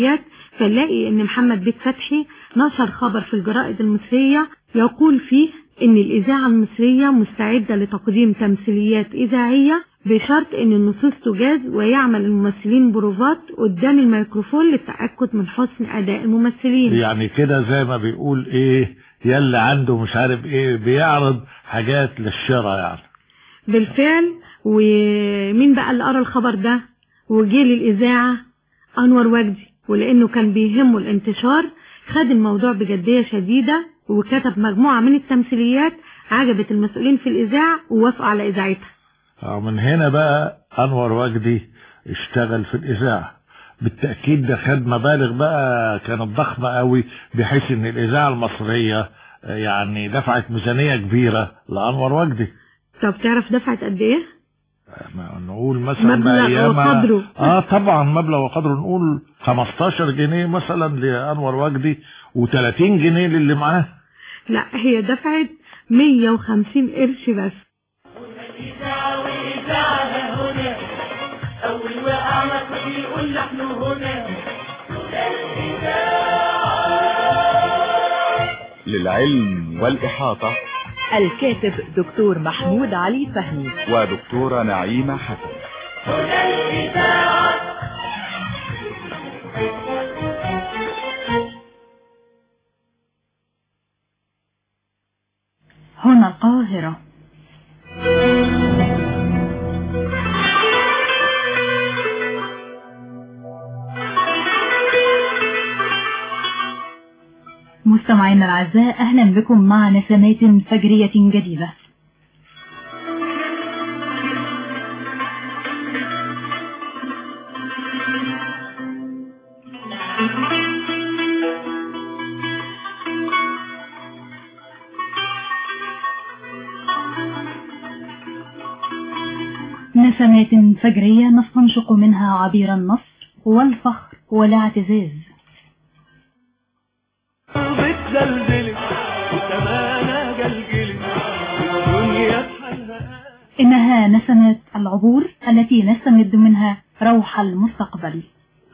فنلاقي ان محمد بيك فتحي نشر خبر في الجرائد المصرية يقول فيه ان الإذاعة المصرية مستعدة لتقديم تمثيليات إذاعية بشرط ان النصوص تجاز ويعمل الممثلين بروفات قدام الميكروفون للتأكد من حسن أداء الممثلين. يعني كده زي ما بيقول ايه يلي عنده مش عارف ايه بيعرض حاجات للشراء يعني. بالفعل. ومين بقى اللي قرأ الخبر ده وجه للإذاعة؟ أنور وجدي، ولأنه كان بيهمه الانتشار خد الموضوع بجدية شديدة وكتب مجموعة من التمثيليات عجبت المسؤولين في الإذاعة ووافقوا على إذاعتها. من هنا بقى أنور وجدي اشتغل في الإذاعة بالتأكيد. ده خد مبالغ بقى كانت ضخمة قوي بحيث ان الإذاعة المصرية يعني دفعت ميزانية كبيرة لأنور وجدي. طب تعرف دفعت قد ايه؟ نقول مثلا مبلغ وقدره. طبعا مبلغ وقدره. نقول 15 جنيه مثلا لأنور وجدي و30 جنيه للي معاه. لا هي دفعت 150 قرش بس. أول وقعنا كنت يقول نحن هنا للعلم والإحاطة الكاتب دكتور محمود علي فهمي ودكتورة نعيمة حسن. هنا القاهرة. مستمعينا الأعزاء، أهلا بكم مع نسمات فجرية جديدة. نسمات فجرية نستنشق منها عبير النصر والفخر والاعتزاز. إنها نسمات العبور التي نستمد منها روح المستقبل.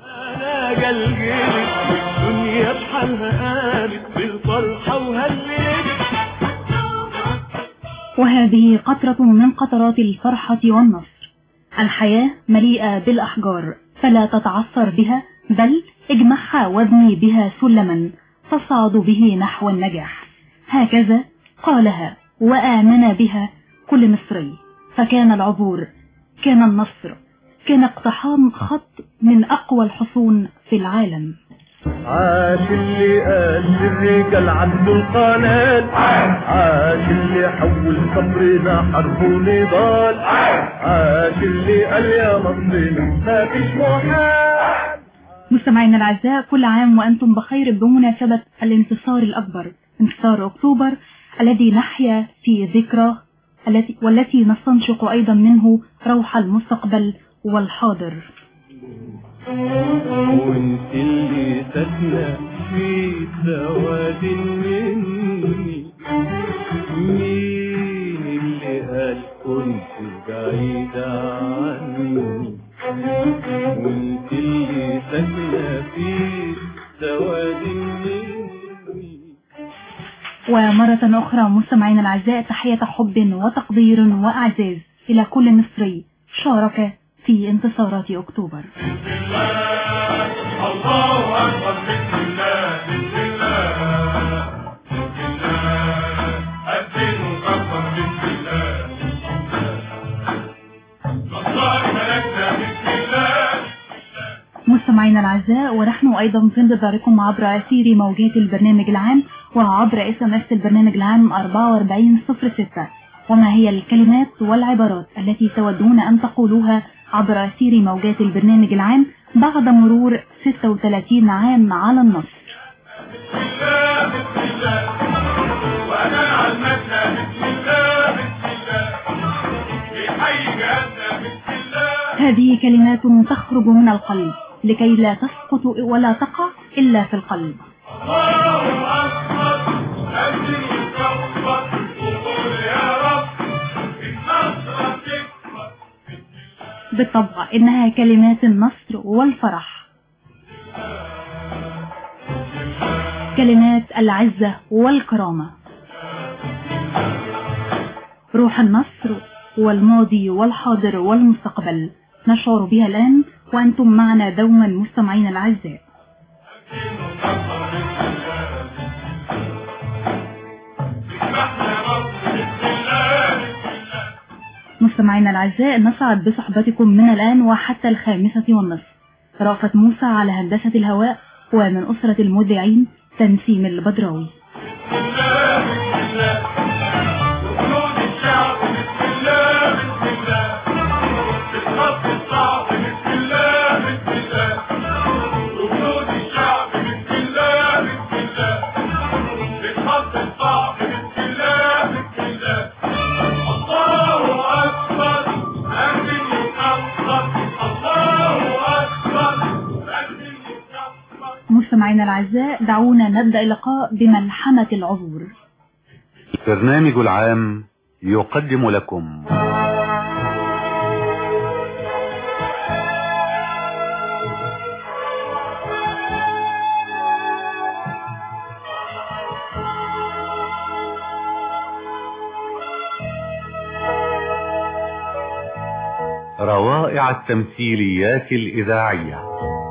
وهذه قطرة من قطرات الفرحة والنصر. الحياة مليئة بالأحجار فلا تتعثر بها، بل اجمعها وابني بها سلما تصعد به نحو النجاح. هكذا قالها وآمن بها كل مصري. فكان العبور، كان النصر، كان اقتحام خط من أقوى الحصون في العالم. عاش اللي قال للرجال عنده القنال، عاش اللي حول صبرنا حرب ونضال، عاش اللي قال يا مصرنا ما فيش محال. مستمعينا الأعزاء، كل عام وأنتم بخير بمناسبة الانتصار الأكبر، انتصار أكتوبر الذي نحيا في ذكرى والتي نستنشق أيضا منه روح المستقبل والحاضر. وانت اللي ساكنة في سواد مني، مين اللي قال كنت بعيدة عني؟ وانت اللي ساكنة في سواد مني. ومرة أخرى مستمعينا الأعزاء، تحية حب وتقدير وأعزاز إلى كل مصري شارك في انتصارات أكتوبر. بسم الله الله أكبر، بسم الله بسم الله بسم الله، الدين مكبر بسم الله، نصار ملكنا بسم الله. مستمعينا الأعزاء، ونحن أيضا في انتظاركم عبر أثير موجات البرنامج العام وعبر SMS البرنامج العام 4406. وما هي الكلمات والعبارات التي تودون أن تقولوها عبر أثير موجات البرنامج العام بعد مرور 36 عام على النصر؟ بسم الله بسم الله وأنا علمتنا بسم الله بسم الله بحي جهازنا بسم الله. هذه كلمات تخرج من القلب لكي لا تسقط ولا تقع إلا في القلب. الله أكبر، أذن وكبر وقول يا رب النصر تكبر. بالطبع إنها كلمات النصر والفرح. كلمات العزة والكرامة. روح النصر والماضي والحاضر والمستقبل نشعر بها الآن وأنتم معنا دوما مستمعين الأعزاء. مستمعينا الأعزاء، نسعد بصحبتكم من الآن وحتى 5:30. رأفت موسى على هندسة الهواء، ومن أسرة المذيعين تنسيم البدراوي. مستمعينا الأعزاء، دعونا نبدأ اللقاء بملحمة العبور. البرنامج العام يقدم لكم روائع التمثيليات الإذاعية.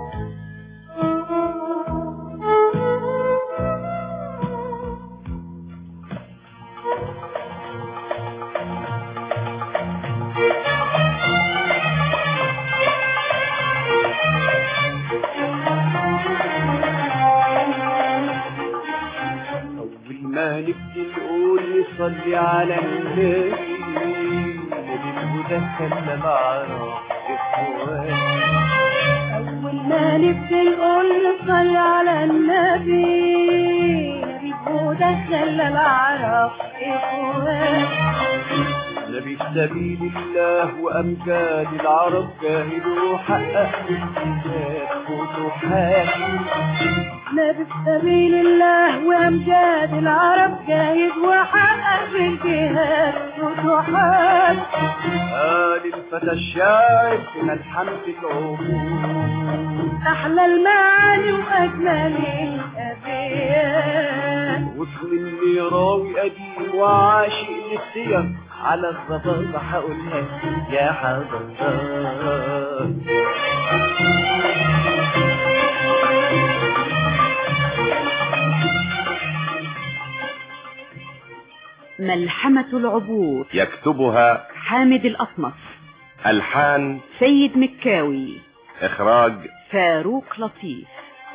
صلي على النبي بالهدى خلى معنا إخوان. أول ما نبدأ نقول صلي على النبي بالهدى خلى معنا إخوان. نبي في سبيل الله وأمجاد العرب جاهد وحقق بالجهاد فتوحات. نبي في سبيل الله وأمجاد العرب جاهد وحقق بالجهاد فتوحات. قال الفتى الشاعر في ملحمة العبور أحلى المعاني وأجمل الأبيات. واسم اللي راوي قديم وعاشق للسير على الظباطة هقولها يا حضرتك. ملحمة العبور، يكتبها حامد الأطمس، ألحان سيد مكاوي، إخراج فاروق لطيف.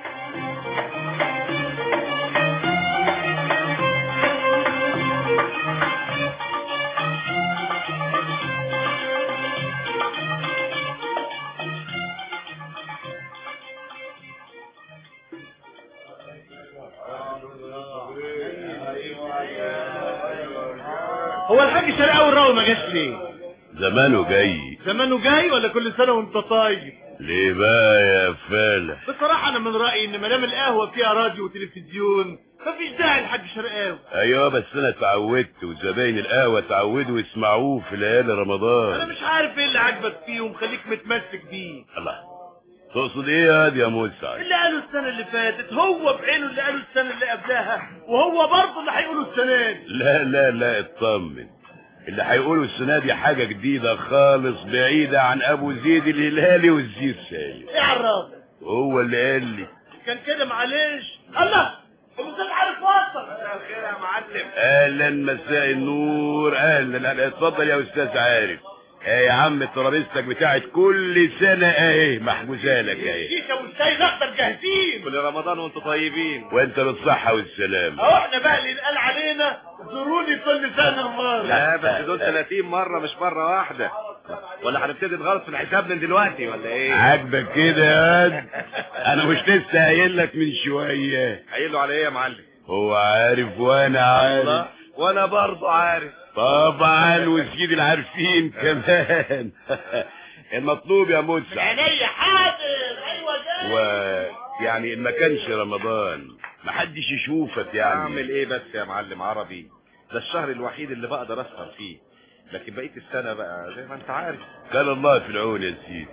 هو الحاج شرقاوي الراوي ما جاش ليه؟ زمانه جاي. زمانه جاي ولا كل سنه وانت طيب؟ ليه بقى يا فالح؟ بصراحه انا من رايي ان ما دام القهوه فيها راديو وتلفزيون مفيش داعي للحاج شرقاوي. ايوه بس انا اتعودت وزباين القهوه اتعودوا يسمعوه في ليالي رمضان. انا مش عارف ايه اللي عاجبك فيه ومخليك متمسك بيه. الله، تقصد ايه يا مسعد؟ اللي قاله السنه اللي فاتت هو بعينه اللي قاله السنه اللي قبلها، وهو برضه اللي هيقوله السنه دي. لا لا لا اطمن، اللي هيقوله السنه دي حاجه جديده خالص بعيده عن ابو زيد الهلالي والزير سالم. ايه عرفك؟ هو اللي قال لي. كان كده معلش. الله، الاستاذ عارف وصل. مساء الخير يا معلم. اهلا، مساء النور. اهلا، اتفضل يا استاذ عارف. يا عم ترابيزتك بتاعت كل سنه اهي محجوزه لك اهي. الكيكه والشاي الاخضر جاهزين. كل رمضان وانتم طيبين. وانت بالصحه والسلامه. اهو احنا بقى اللي قال علينا زوروني كل سنه مره. لا بس دول 30 مره مش مره واحده. ولا هنبتدي نغلط في الحساب من دلوقتي ولا ايه؟ عاجبك كده يا واد؟ انا مش لسه قايل لك من شويه. قايل له على ايه يا معلم؟ هو عارف وانا عارف. وانا برضه عارف طبعا، وسيد العارفين كمان. المطلوب يا مسعد. عينيا حاضر. ايوه جاي. ويعني ما كانش رمضان محدش يشوفك يعني. اعمل ايه بس يا معلم عربي؟ ده الشهر الوحيد اللي بقدر اسهر فيه، لكن بقية السنة بقى زي ما انت عارف. كان الله في العون يا سيدي.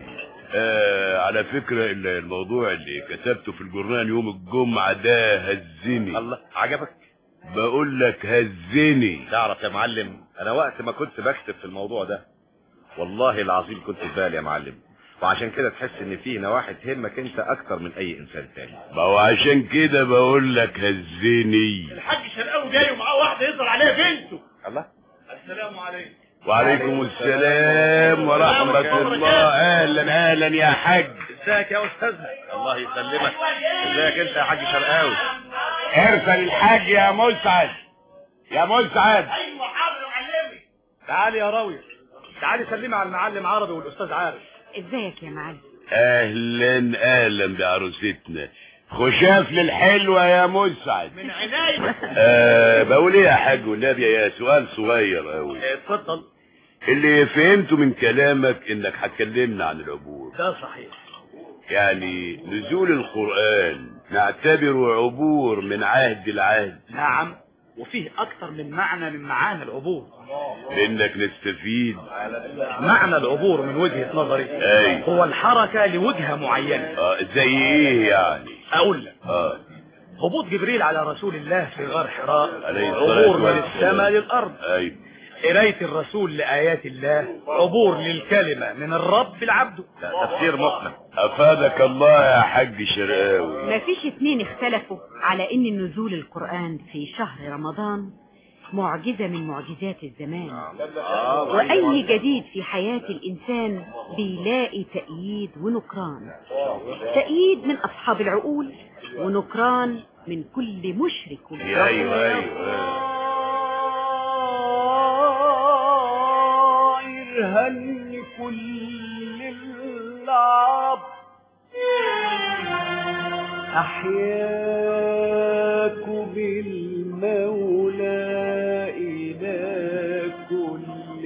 على فكرة الموضوع اللي كتبته في الجورنال يوم الجمعة ده هزني. الله، عجبك؟ بقول لك هزني. تعرف يا معلم، انا وقت ما كنت بكتب في الموضوع ده والله العظيم كنت في بالي يا معلم، وعشان كده تحس ان في نواحي تهمك انت اكتر من اي انسان تاني. ما هو عشان كده بقول لك هزني. الحاج شرقاوي جاي ومعاه واحده يظهر عليها بنته. الله، السلام عليكم. وعليكم السلام ورحمة الله. اهلا اهلا يا حاج. ازيك يا استاذنا؟ الله يسلمك. ازيك انت يا حاج شرقاوي؟ ارسل الحاج يا مسعد. يا مسعد. ايوه حاضر يا معلمي. تعالي يا راوية، تعالي سلمي على المعلم عربي والاستاذ عارف. ازيك يا معلم؟ اهلا اهلا بعروستنا خشاف للحلوة يا مسعد. من عناية. بقول ايه يا حاج والنبي، يا سؤال صغير اوي. اتفضل. اللي فهمته من كلامك انك هتكلمنا عن العبور. ده صحيح. يعني نزول القرآن نعتبره عبور من عهد العهد. نعم، وفيه اكتر من معنى من معاني العبور. منك نستفيد. معنى العبور من وجهة نظري هو الحركة لوجهة معينة. زي ايه يعني؟ اقول لك. هبوط جبريل على رسول الله في غار حراء عبور عبور من السماء للارض. ايوه. قراية الرسول لآيات الله عبور للكلمة من الرب لعبده. تفسير مقنع. افادك الله يا حاج شرقاوي. مفيش اتنين اختلفوا على ان نزول القرآن في شهر رمضان معجزة من معجزات الزمان، واي جديد في حياة الانسان بيلاقي تأييد ونكران. تأييد من اصحاب العقول ونكران من كل مشرك. ايوه هل كل العرب أحياك بالمولى إلى كل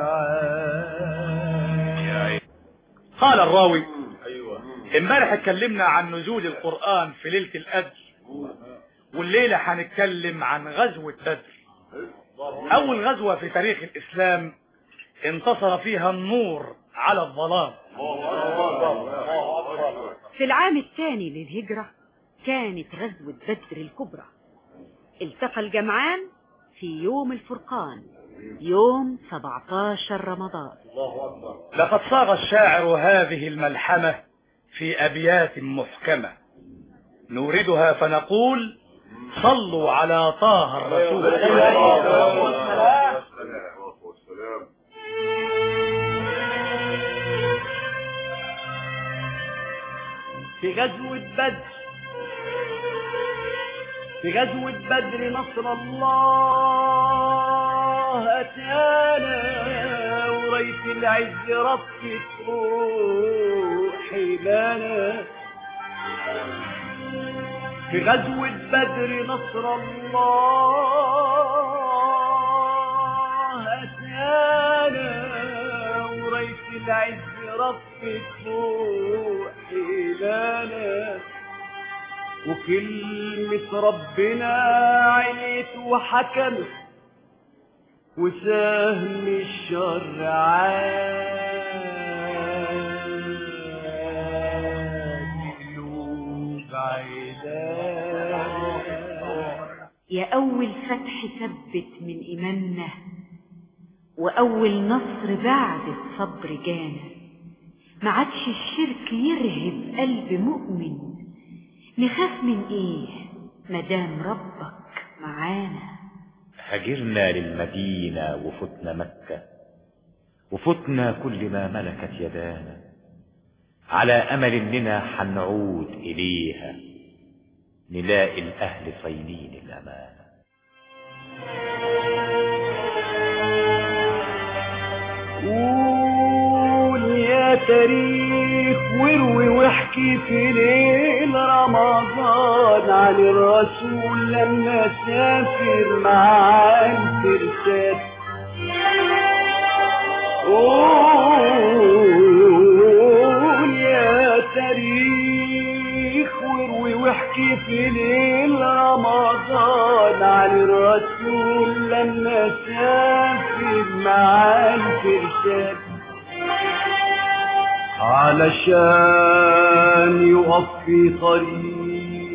عام. قال الراوي: امبارح اتكلمنا عن نزول القرآن في ليلة القدر، والليلة هنتكلم عن غزوة بدر، أول غزوة في تاريخ الإسلام انتصر فيها النور على الظلام. في العام الثاني للهجرة كانت غزوة بدر الكبرى. التقى الجمعان في يوم الفرقان يوم 17 رمضان. لقد صاغ الشاعر هذه الملحمة في أبيات محكمة نوردها فنقول: صلوا على طه الرسول. في غزوة بدر نصر الله أتانا، وريت العز رفت روحي لنا. في غزوة بدر نصر الله أتانا، وريت العز رفت روحي لنا. وكلمة ربنا عليت وحكمت، وسهم الشر عاد قلوب عداد. يا أول فتح ثبت من إيماننا، وأول نصر بعد الصبر جانا. ما عادش الشرك يرهب قلب مؤمن، نخاف من ايه مدام ربك معانا. هاجرنا للمدينة وفتنا مكة، وفتنا كل ما ملكت يدانا، على امل اننا حنعود اليها، نلاقي الاهل صينين الامانة. قول يا تاريخ واروي واحكي في ليل رمضان عن الرسول لما سافر مع الفرسان. قول يا تاريخ واروي واحكي في ليل رمضان عن الرسول لما سافر مع الفرسان. علشان يقف في طريق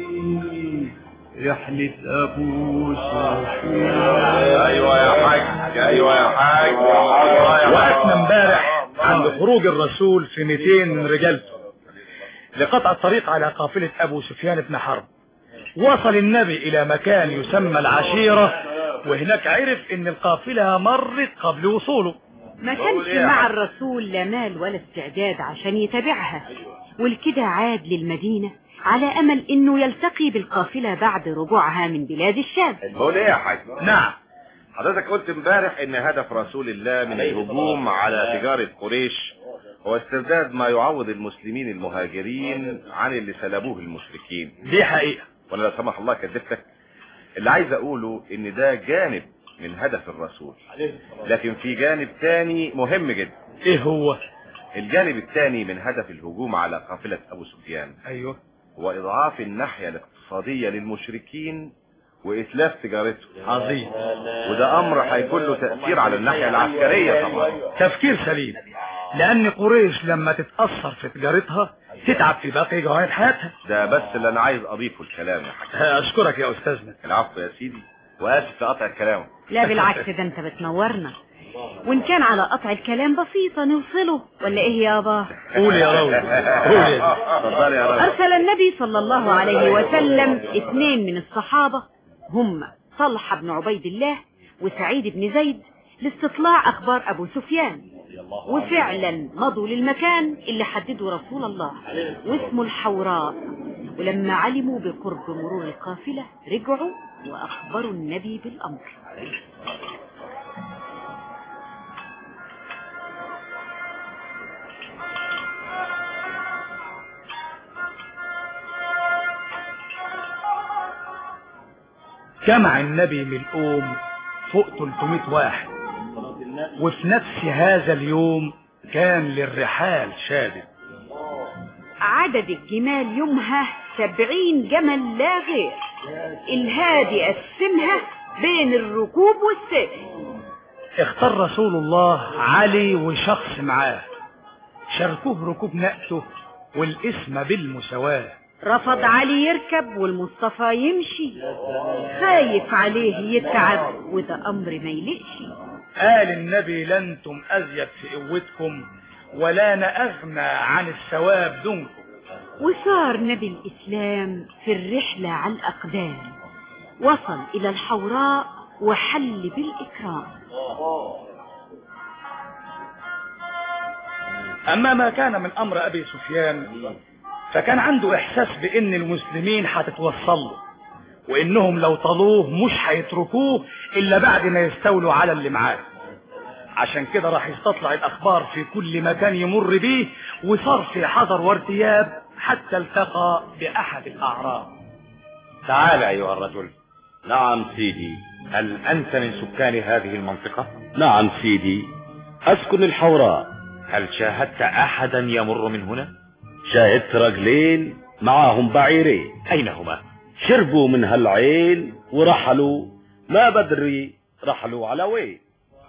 رحلة أبو سفيان. ايوه يا حاج، ايوه يا حاج. وقفنا امبارح عند خروج الرسول في 200 من رجالته لقطع الطريق على قافلة أبو سفيان بن حرب. وصل النبي إلى مكان يسمى العشيرة، وهناك عرف إن القافلة مرت قبل وصوله. ما كانش مع الرسول لا مال ولا استعداد عشان يتابعها، والكده عاد للمدينة على أمل إنه يلتقي بالقافلة بعد رجوعها من بلاد الشام. بقول ايه يا حاج؟ نعم. حضرتك قلت امبارح ان هدف رسول الله من الهجوم على تجارة قريش هو استرداد ما يعوض المسلمين المهاجرين عن اللي سلبوه المشركين. دي حقيقة، وانا لا سمح الله كدبتك. اللي عايز اقوله ان ده جانب من هدف الرسول، لكن في جانب تاني مهم جدا. ايه هو؟ الجانب التاني من هدف الهجوم على قافلة ابو سفيان ايوه، هو اضعاف الناحية الاقتصادية للمشركين واتلاف تجارته. عظيم. وده امر هيكون له تأثير على الناحية العسكرية طبعا. تفكير سليم، لان قريش لما تتأثر في تجارتها تتعب في باقي جوانب حياتها. ده بس اللي انا عايز اضيفه الكلام يا حاج. اشكرك يا استاذنا. العفو يا سيدي، واسف لقطع الكلام. لا بالعكس، ده انت بتنورنا، وان كان على قطع الكلام بسيطة نوصله ولا ايه يابا؟ قول يا راوي، قول يا اتفضل يا راوي. ارسل النبي صلى الله عليه وسلم 2 من الصحابة هم طلحة بن عبيد الله وسعيد بن زيد لاستطلاع اخبار ابو سفيان، وفعلا مضوا للمكان اللي حدده رسول الله واسمه الحوراء. ولما علموا بقرب مرور القافلة رجعوا واخبروا النبي بالامر. جمع النبي من الأم فوق 300 واحد، وفي نفس هذا اليوم كان للرحال شادد. عدد الجمال يومها 70 جمل لا غير. الهادي قسمها بين الركوب والسير. اختار رسول الله علي وشخص معاه شاركوه ركوب نقته والاسم بالمساواة. رفض علي يركب والمصطفى يمشي، خايف عليه يتعب وده امر ما يلقش. قال النبي لنتم ازيد في قوتكم ولا نأغنى عن الثواب دونكم. وصار نبي الاسلام في الرحلة على الاقدام، وصل الى الحوراء وحل بالاكرام. اما ما كان من امر ابي سفيان فكان عنده احساس بان المسلمين هتتوصل له، وانهم لو طلوه مش هيتركوه الا بعد ما يستولوا على اللي معاه. عشان كده راح يستطلع الاخبار في كل مكان يمر بيه، وصار في حذر وارتياب حتى التقى باحد الاعراب. تعال ايها الرجل. نعم سيدي. هل انت من سكان هذه المنطقة؟ نعم سيدي، اسكن الحوراء. هل شاهدت احدا يمر من هنا؟ شاهدت رجلين معاهم بعيرين. اين هما؟ شربوا من هالعين ورحلوا، ما بدري رحلوا على وين.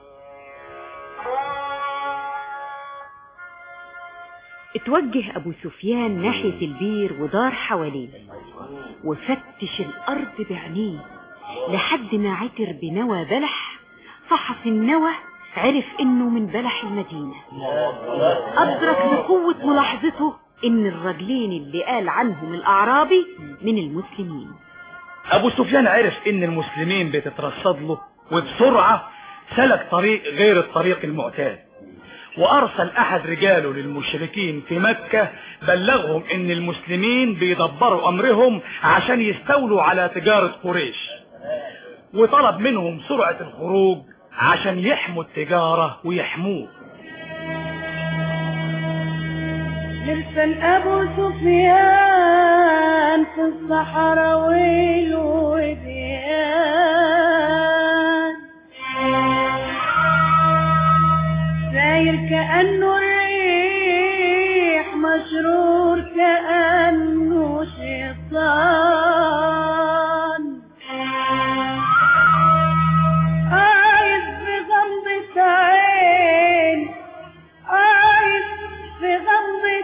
اتوجه ابو سفيان ناحية البير ودار حواليه، وفتش الارض بعينيه لحد ما عثر بنوى بلح. فحص النوى عرف انه من بلح المدينة. ادرك بقوة ملاحظته ان الرجلين اللي قال عنهم الاعرابي من المسلمين. ابو سفيان عرف ان المسلمين بتترصد له، وبسرعة سلك طريق غير الطريق المعتاد، وارسل احد رجاله للمشركين في مكة بلغهم ان المسلمين بيدبروا امرهم عشان يستولوا على تجارة قريش، وطلب منهم سرعة الخروج عشان يحموا التجارة ويحموه. لسان ابو سفيان في الصحراء والوديان، ساير كأنه الريح مشرور كأنه شيطان، عايز بغمضة عين، عايز بغمضة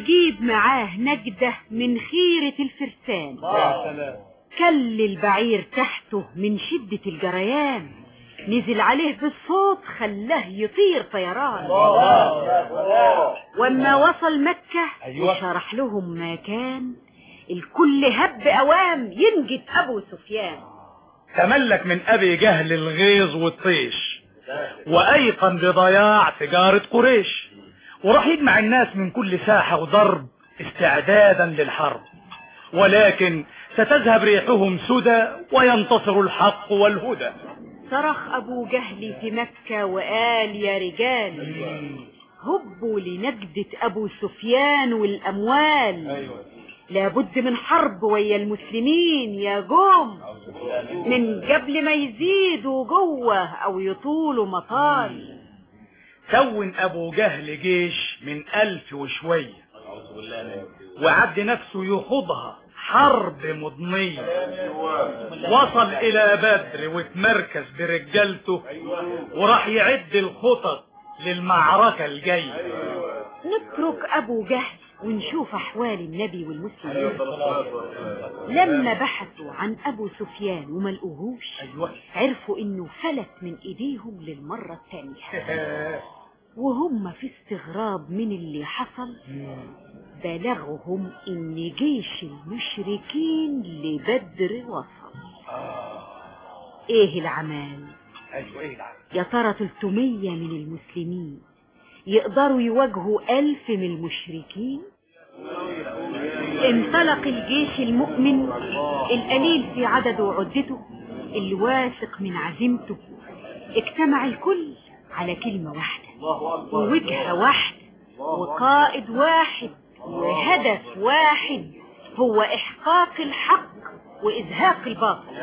ويجيب معاه نجدة من خيرة الفرسان. كل البعير تحته من شدة الجريان، نزل عليه بالصوت خلاه يطير طيران. واما وصل مكة وشرح لهم ما كان، الكل هب اوام ينجد ابو سفيان. تملك من ابي جهل الغيظ والطيش، وايقن بضياع تجارة قريش، وراح يجمع الناس من كل ساحة وضرب استعدادا للحرب، ولكن ستذهب ريحهم سدى وينتصر الحق والهدى. صرخ ابو جهل في مكة وقال يا رجال، هبوا لنجدة ابو سفيان والاموال، لابد من حرب ويا المسلمين يا جوم، من قبل ما يزيدوا جوه او يطولوا مطال. كون ابو جهل جيش من 1000 وشوية، وعد نفسه يخوضها حرب مضنية. وصل الى بدر واتمركز برجالته، وراح يعد الخطط للمعركة الجاية. نترك ابو جهل ونشوف احوال النبي والمسلمين. لما بحثوا عن ابو سفيان وما لقوهوش، عرفوا انه فلت من ايديهم للمرة الثانية. وهم في استغراب من اللي حصل، بلغهم ان جيش المشركين لبدر وصل. ايه العمال؟ يا ترى 300 من المسلمين يقدروا يواجهوا 1000 من المشركين؟ انطلق الجيش المؤمن القليل في عدده وعدته، الواثق من عزيمته. اجتمع الكل على كلمة واحدة ووجهة واحدة وقائد واحد وهدف واحد، هو إحقاق الحق وإزهاق الباطل.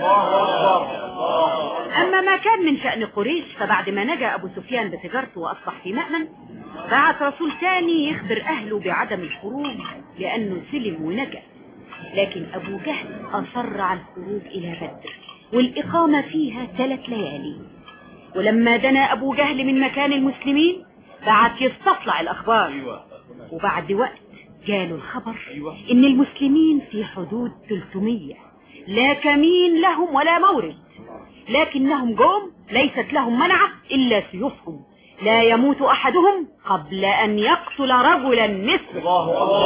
أما ما كان من شأن قريش، فبعد ما نجا أبو سفيان بتجارته وأصبح في مأمن، بعت رسول ثاني يخبر أهله بعدم الخروج لأنه سلم ونجا. لكن أبو جهل أصر على الخروج إلى بدر والإقامة فيها 3 ليالي. ولما دنا أبو جهل من مكان المسلمين، بعت يستطلع الأخبار، وبعد وقت جاله الخبر إن المسلمين في حدود 300، لا كمين لهم ولا مورد، لكنهم جم ليست لهم منعة إلا سيوفهم، لا يموت أحدهم قبل أن يقتل رجلا مثله.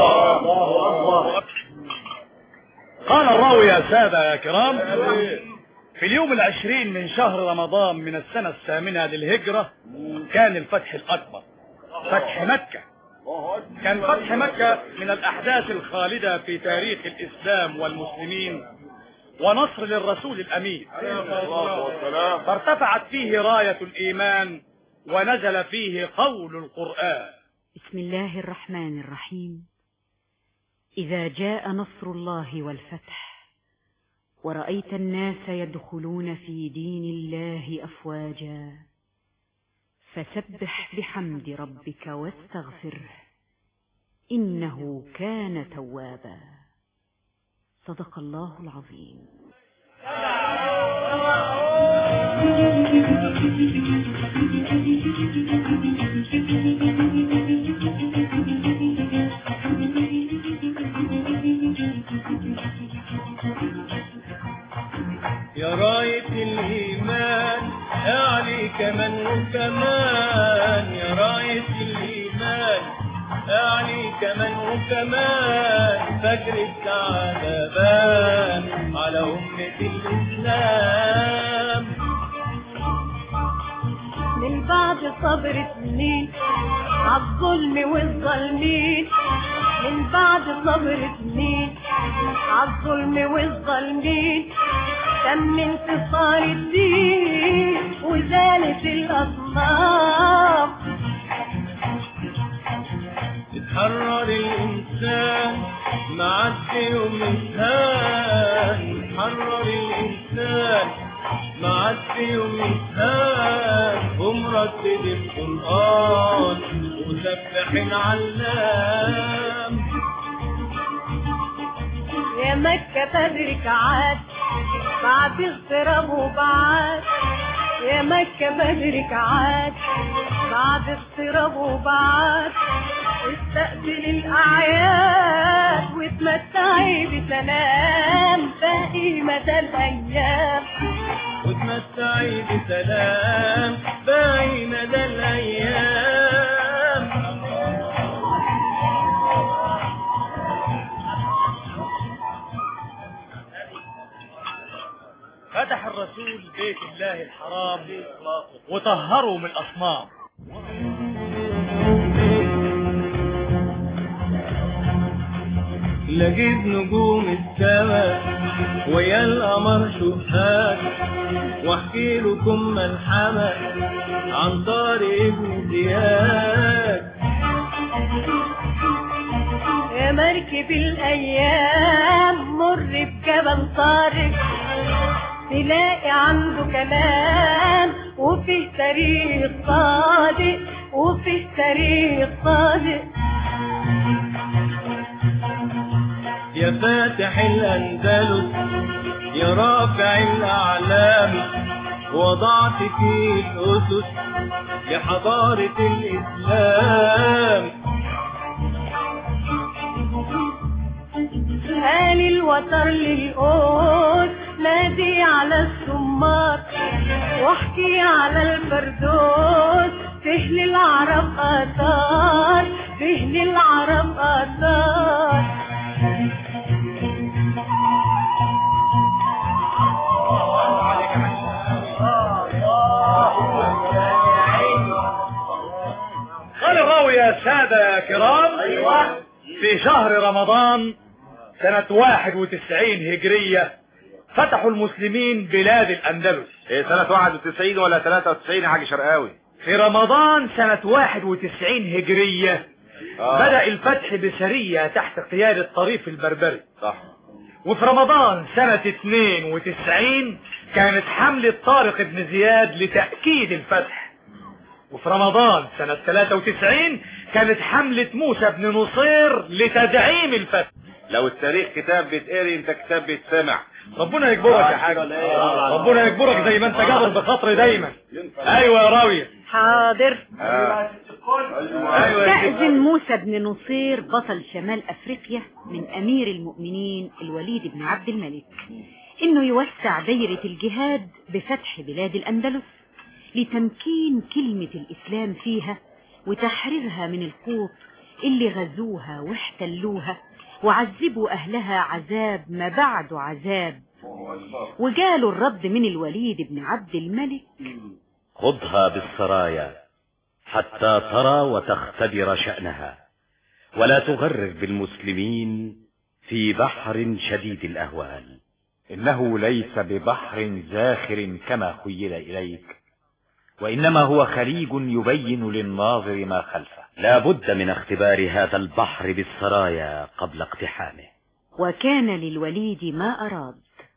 قال الراوي يا سادة يا كرام، في اليوم 20 من شهر رمضان من السنة 8 للهجرة كان الفتح الأكبر، فتح مكة. كان فتح مكة من الأحداث الخالدة في تاريخ الإسلام والمسلمين، ونصر للرسول الأمين، فارتفعت فيه راية الإيمان ونزل فيه قول القرآن. بسم الله الرحمن الرحيم. إذا جاء نصر الله والفتح ورأيت الناس يدخلون في دين الله أفواجا، فسبح بحمد ربك واستغفره إنه كان توابا. صدق الله العظيم. يا راية الإيمان اعلي كمان وكمان، يا راية الإيمان اعلي كمان وكمان، فجر السعادة بان على أمة الإسلام. من بعد صبر سنين عالظلم والظالمين، من بعد صبر سنين عالظلم والظالمين، تم انتصار الدين وزالت الأصنام. اتحرر الإنسان معدي يوم الهان، اتحرر الإنسان معدي يوم الهان، ومردد القرآن وسبح العلام. يا مكة تدرك عاد بعد اغتراب وبعاد، يا مكة بدرك عاد بعد اضطراب وبعد استقبل الأعياد وتمتعي بسلام باقي مدى الأيام وتمتعي بسلام باقي مدى الأيام. فتح الرسول بيت الله الحرام وطهره من الأصنام. لقيت نجوم السماء ويا القمر شهاد واحكي لكم ملحمة عن طارق ابن زياد. يا مركب الأيام مر بجبل طارق تلاقي عنده كلام وفيه تاريخ صادق وفيه تاريخ صادق. يا فاتح الأندلس يا رافع الأعلام وضعت فيه الأسس لحضارة الإسلام. قال الوتر للقوس نادي على السمار واحكي على الفردوس فيه للعرب آثار فيه للعرب آثار. قال الراوي يا سادة كرام في شهر رمضان سنة 91 هجرية فتحوا المسلمين بلاد الأندلس. ايه سنة 91 ولا 93 يا حاج شرقاوي؟ في رمضان سنة 91 هجرية بدأ الفتح بسرية تحت قيادة طريف البربري. صح. وفي رمضان سنة 92 كانت حملة طارق بن زياد لتأكيد الفتح. وفي رمضان سنة 93 كانت حملة موسى بن نصير لتدعيم الفتح. لو التاريخ كتاب بيتقري انت كتاب بيتسمع. ربنا يجبرك يا حاج، ربنا يجبرك زي ما انت جابر بخاطري دايما. ايوه يا راوية. حاضر. ايوه. استأذن موسى بن نصير بطل شمال افريقيا من امير المؤمنين الوليد بن عبد الملك انه يوسع دايرة الجهاد بفتح بلاد الاندلس لتمكين كلمة الاسلام فيها وتحريرها من القوط اللي غزوها واحتلوها وعذبوا أهلها عذاب ما بعد عذاب. وجالوا الرد من الوليد بن عبد الملك خذها بالسرايا حتى ترى وتختبر شأنها ولا تغرر بالمسلمين في بحر شديد الأهوال. إنه ليس ببحر زاخر كما خيل إليك وإنما هو خليج يبين للناظر ما خلفه. لا بد من اختبار هذا البحر بالسرايا قبل اقتحامه. وكان للوليد ما أراد.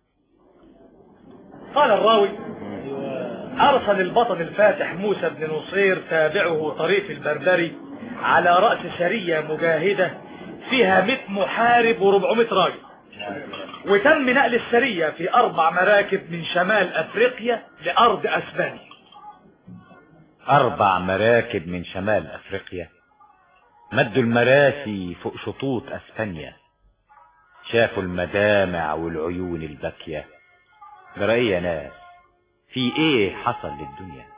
قال الراوي أرسل البطل الفاتح موسى بن نصير تابعه طريف البربري على رأس سرية مجاهدة فيها 100 محارب و400 راجل، وتم نقل السرية في 4 مراكب من شمال أفريقيا لأرض أسبانيا. 4 مراكب من شمال أفريقيا مدوا المراسي فوق شطوط أسبانيا، شافوا المدامع والعيون الباكية. برأي يا ناس في ايه حصل للدنيا؟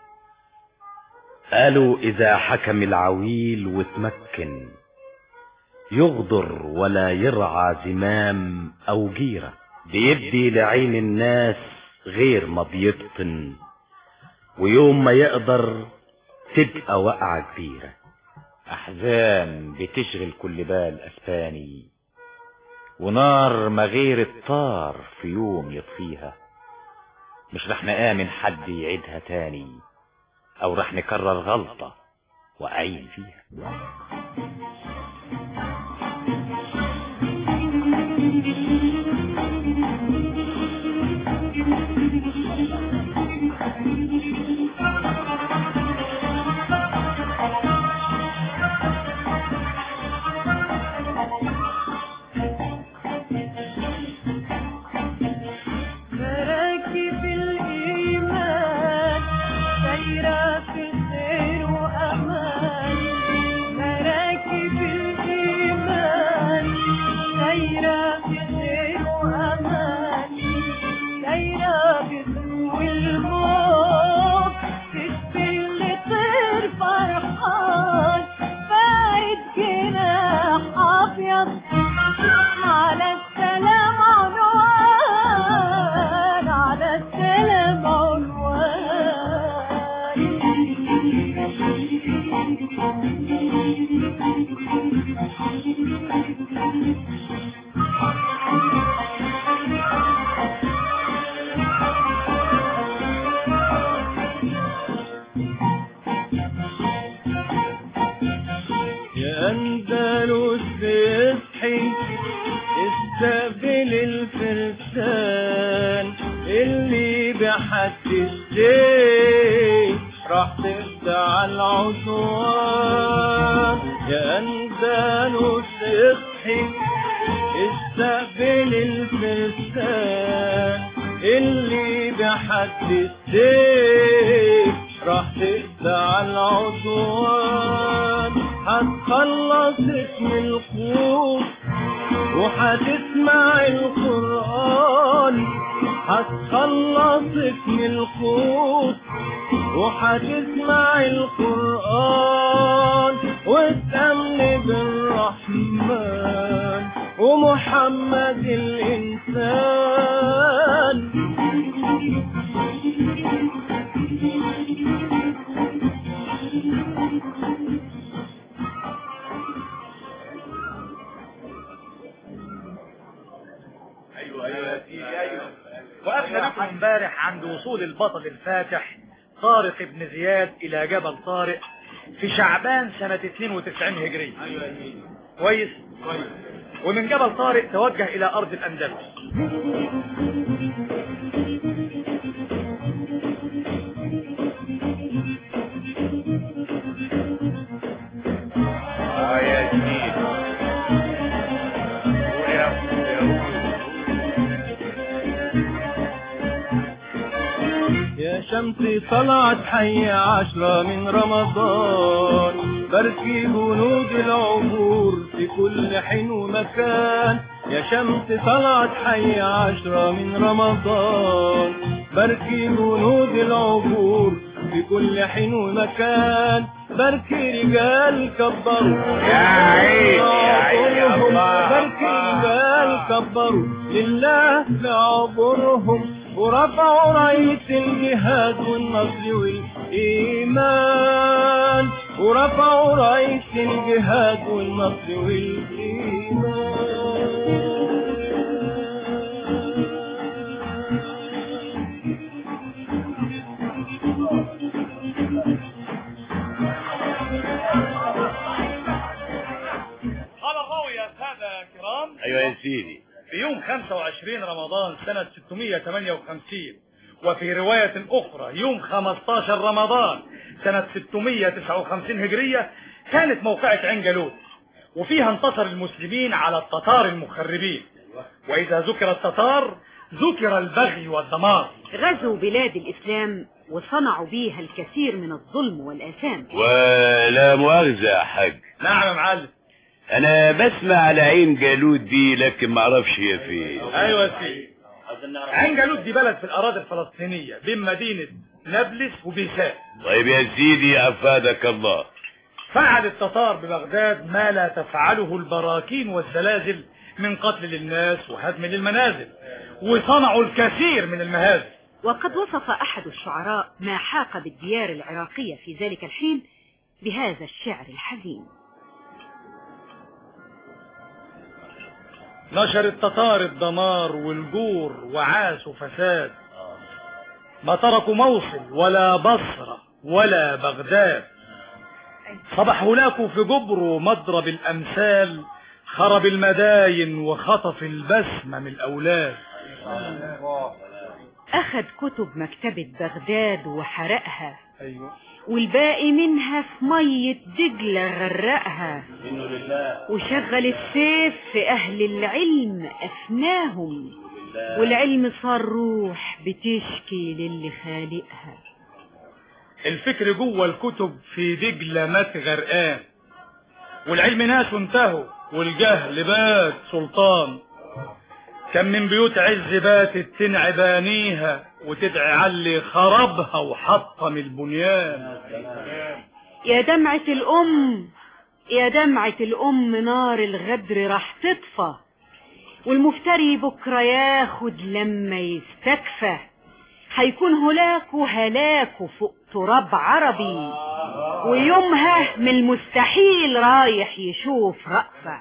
قالوا اذا حكم العويل وتمكن يغدر ولا يرعى زمام او جيرة، بيدي لعين الناس غير ما بيبطن، ويوم ما يقدر تبقى وقعة كبيرة. احزان بتشغل كل بال اسباني، ونار ما غير الطار في يوم يطفيها. مش رح نآمن حد يعيدها تاني، او رح نكرر غلطة وأعين فيها. يا أندلس اصحي استقبل الفرسان اللي بحد السيف راح تخدع العدوان. يا أندلس اصحي استقبل الفرسان اللي بحد السيف راح تخدع العدوان. هتخلصك من الخوف وهتسمع القرآن. هتخلصك من الخوف وهتسمع القرآن وتأمن بالرحمن ومحمد الإنسان. وقفنا بكم امبارح عند وصول البطل الفاتح طارق بن زياد الى جبل طارق في شعبان سنة 92 هجرية. كويس. ومن جبل طارق توجه الى ارض الاندلس. يا سيدي يا شمس طلعت حي 10 من رمضان بركي جنود العبور في كل حين ومكان. يا شمس طلعت حي 10 من رمضان بركي جنود العبور في كل حين ومكان. بركي رجال كبروا يا عيني بركي رجال كبروا لله لعبرهم ورفعوا راية الجهاد والنصر والإيمان. ورفعوا راية الجهاد والنصر والإيمان. قال الراوي يا سادة كرام. ايوه يا سيدي. في يوم 25 رمضان سنة 658 وفي رواية أخرى يوم 15 رمضان سنة 659 هجرية كانت موقعة عين جالوت وفيها انتصر المسلمين على التتار المخربين. وإذا ذكر التتار ذكر البغي والدمار. غزوا بلاد الإسلام وصنعوا بيها الكثير من الظلم والآثام. ولا مؤاخذة يا حاج. نعم يا معلم. انا بسمع على عين جالوت دي لكن ما اعرفش هي فين. ايوه يا سيدي. عين جالوت دي بلد في الاراضي الفلسطينيه بين مدينه نابلس وبيسان. طيب يا سيدي افادك الله. فعل التتار ببغداد ما لا تفعله البراكين والزلازل من قتل للناس وهدم للمنازل وصنعوا الكثير من المهازل. وقد وصف احد الشعراء ما حاق بالديار العراقيه في ذلك الحين بهذا الشعر الحزين: نشر التتار الدمار والجور وعاشوا فساد. ما تركوا موصل ولا بصرة ولا بغداد. صبح هلاكوا في جبر ومضرب الأمثال. خرب المداين وخطف البسمة من الأولاد. أخذ كتب مكتبة بغداد وحرقها. والباقي منها في مية دجلة غرقها. وشغل السيف في أهل العلم أفناهم. والعلم صار روح بتشكي للي خالقها. الفكر جوه الكتب في دجلة مات غرقان. والعلم ناس انتهوا والجهل بات سلطان. كم من بيوت عز باتت تنعي بانيها وتدعي علي خربها وحطم البنيان. يا دمعة الأم يا دمعة الأم نار الغدر راح تطفى. والمفتري بكرة ياخد لما يستكفى. هيكون هلاكه هلاكه فوق تراب عربي. ويومها من المستحيل رايح يشوف رأفة.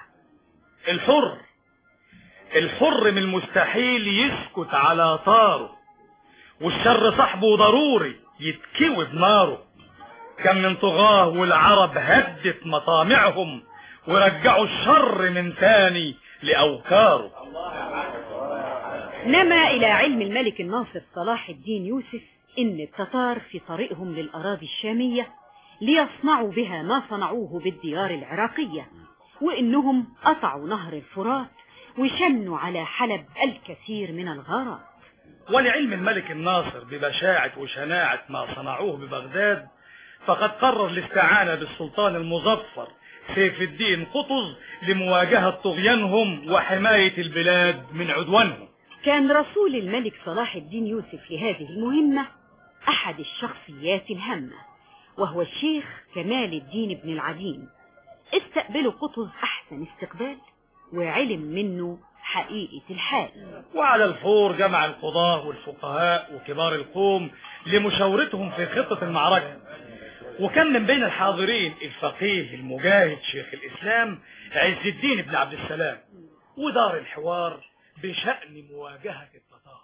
الحر من المستحيل يسكت على طاره، والشر صاحبه ضروري يتكوي بناره. كم من طغاه والعرب هدت مطامعهم، ورجعوا الشر من ثاني لأوكاره. نما إلى علم الملك الناصر صلاح الدين يوسف إن التتار في طريقهم للأراضي الشامية ليصنعوا بها ما صنعوه بالديار العراقية، وإنهم قطعوا نهر الفرات وشنوا على حلب الكثير من الغارات. ولعلم الملك الناصر ببشاعة وشناعة ما صنعوه ببغداد، فقد قرر الاستعانة بالسلطان المظفر سيف الدين قطز لمواجهة طغيانهم وحماية البلاد من عدوانهم. كان رسول الملك صلاح الدين يوسف لهذه المهمة أحد الشخصيات الهامة، وهو الشيخ كمال الدين بن العدين. استقبله قطز أحسن استقبال وعلم منه حقيقة الحال. وعلى الفور جمع القضاة والفقهاء وكبار القوم لمشاورتهم في خطة المعركة. وكان من بين الحاضرين الفقيه المجاهد شيخ الإسلام عز الدين بن عبد السلام. ودار الحوار بشأن مواجهة التتار.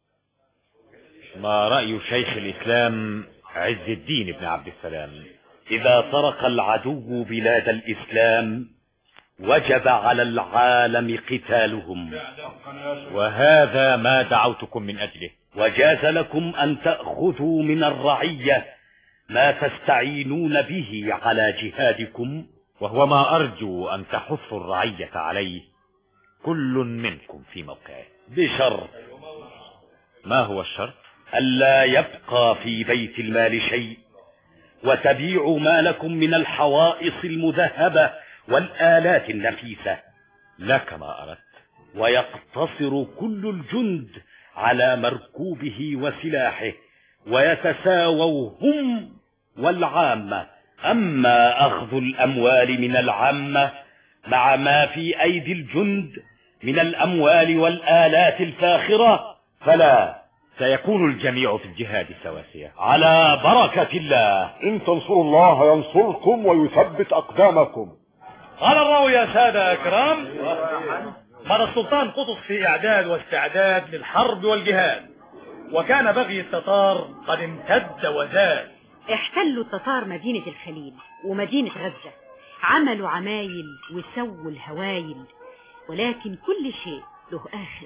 ما رأي شيخ الإسلام عز الدين بن عبد السلام؟ إذا طرق العدو بلاد الإسلام وجب على العالم قتالهم، وهذا ما دعوتكم من أجله. وجاز لكم أن تأخذوا من الرعية ما تستعينون به على جهادكم، وهو ما أرجو أن تحثوا الرعية عليه كل منكم في موقعه، بشرط. ما هو الشرط؟ ألا يبقى في بيت المال شيء، وتبيعوا ما لكم من الحوائص المذهبة والآلات النفيسة لك ما أردت، ويقتصر كل الجند على مركوبه وسلاحه، ويتساووا هم والعامة. أما أخذ الأموال من العامة مع ما في أيدي الجند من الأموال والآلات الفاخرة فلا، سيكون الجميع في الجهاد سواسية على بركة الله. إن تنصروا الله ينصركم ويثبت أقدامكم. قال الراوي يا سادة أكرام: مر السلطان قطز في إعداد واستعداد للحرب والجهاد، وكان بغي التتار قد امتد وزاد. احتلوا التتار مدينة الخليل ومدينة غزة، عملوا عمايل وسووا الهوايل، ولكن كل شيء له آخر.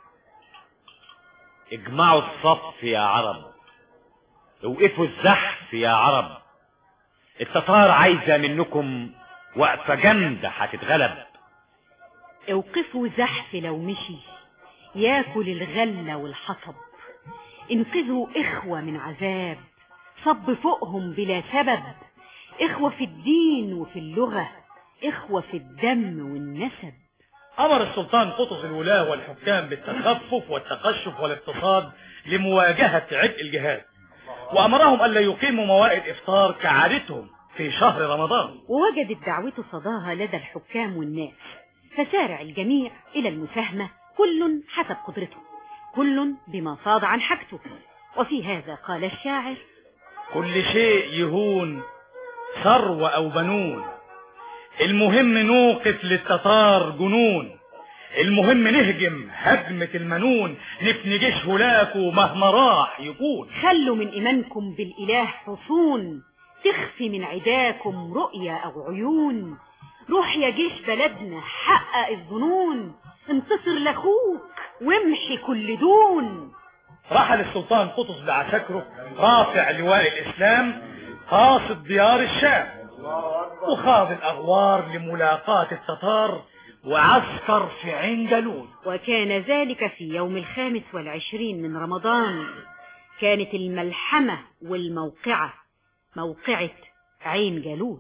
اجمعوا الصف يا عرب، اوقفوا الزحف يا عرب. التتار عايزة منكم وقفة جامدة هتتغلب. اوقفوا زحف لو مشي ياكل الغلة والحطب. انقذوا إخوة من عذاب صب فوقهم بلا سبب. إخوة في الدين وفي اللغة، إخوة في الدم والنسب. أمر السلطان قطز الولاة والحكام بالتخفف والتقشف والاقتصاد لمواجهة عبء الجهاد، وأمرهم ألا يقيموا موائد إفطار كعادتهم في شهر رمضان. ووجدت دعوته صداها لدى الحكام والناس، فسارع الجميع إلى المساهمة، كل حسب قدرته، كل بما صاد عن حاجته. وفي هذا قال الشاعر: كل شيء يهون ثروة أو بنون، المهم نوقف للتتار جنون، المهم نهجم هجمة المنون، نفني جيش هلاكه مهما راح يكون. خلوا من إيمانكم بالإله حصون، تخفي من عداكم رؤية أو عيون. روح يا جيش بلدنا حقق الظنون، انتصر لأخوك وامحي كل دون. رحل السلطان قطز بعساكره رافع لواء الإسلام قاصد ديار الشام، وخاض الأغوار لملاقاة التتار وعسكر في عين جالوت. وكان ذلك في يوم 25 من رمضان. كانت الملحمة والموقعة موقعة عين جالوت.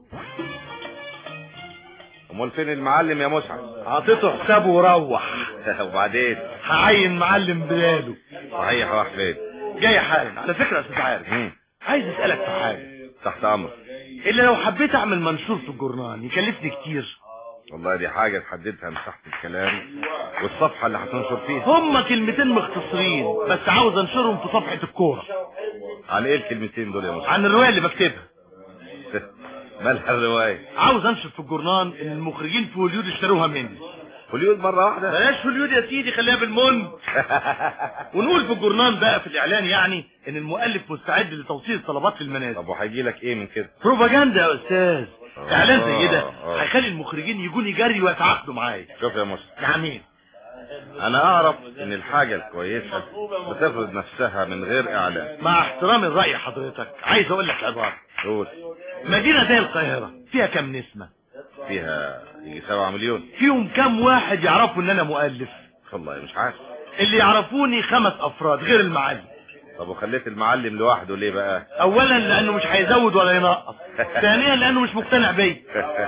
امال فين المعلم يا مسعد؟ عطيته حسابه وروح. وبعدين هعين معلم بلاله. صحيح، راح فين؟ جاي حالا. على فكرة يا استاذ عارف، عايز اسألك في حاجة. تحت امرك. الا لو حبيت اعمل منشور في الجورنال يكلفني كتير؟ والله دي حاجة تحددها مساحة الكلام والصفحة اللي هتنشر فيها. هما كلمتين مختصرين بس عاوز انشرهم في صفحة الكورة. عن ايه الكلمتين دول يا مسعد؟ عن الرواية اللي بكتبها. مالها الرواية؟ عاوز انشر في الجورنال ان المخرجين في هوليود اشتروها مني. هوليود مرة واحدة؟ بلاش هوليود يا سيدي، خليها بالمن. ونقول في الجورنال بقى في الاعلان يعني ان المؤلف مستعد لتوصيل الطلبات للمنازل. طب وهيجي لك ايه من كده؟ بروباجندا يا استاذ. اعلان زي ده هيخلي المخرجين يجوني جري ويتعاقدوا معايا. شوف يا مصر، نعمين، انا اعرف ان الحاجة الكويسة بتفرض نفسها من غير اعلان. مع احترام الرأي حضرتك عايز اقول لك عبارة. قول. مدينة زي القاهرة فيها كم نسمة؟ فيها يجي 7 مليون. فيهم كم واحد يعرفوا ان انا مؤلف؟ والله مش عارف. اللي يعرفوني 5 افراد غير المعلم. طب وخليت المعلم لوحده ليه بقى؟ اولا لانه مش هيزود ولا ينقص، ثانيا لانه مش مقتنع بيا.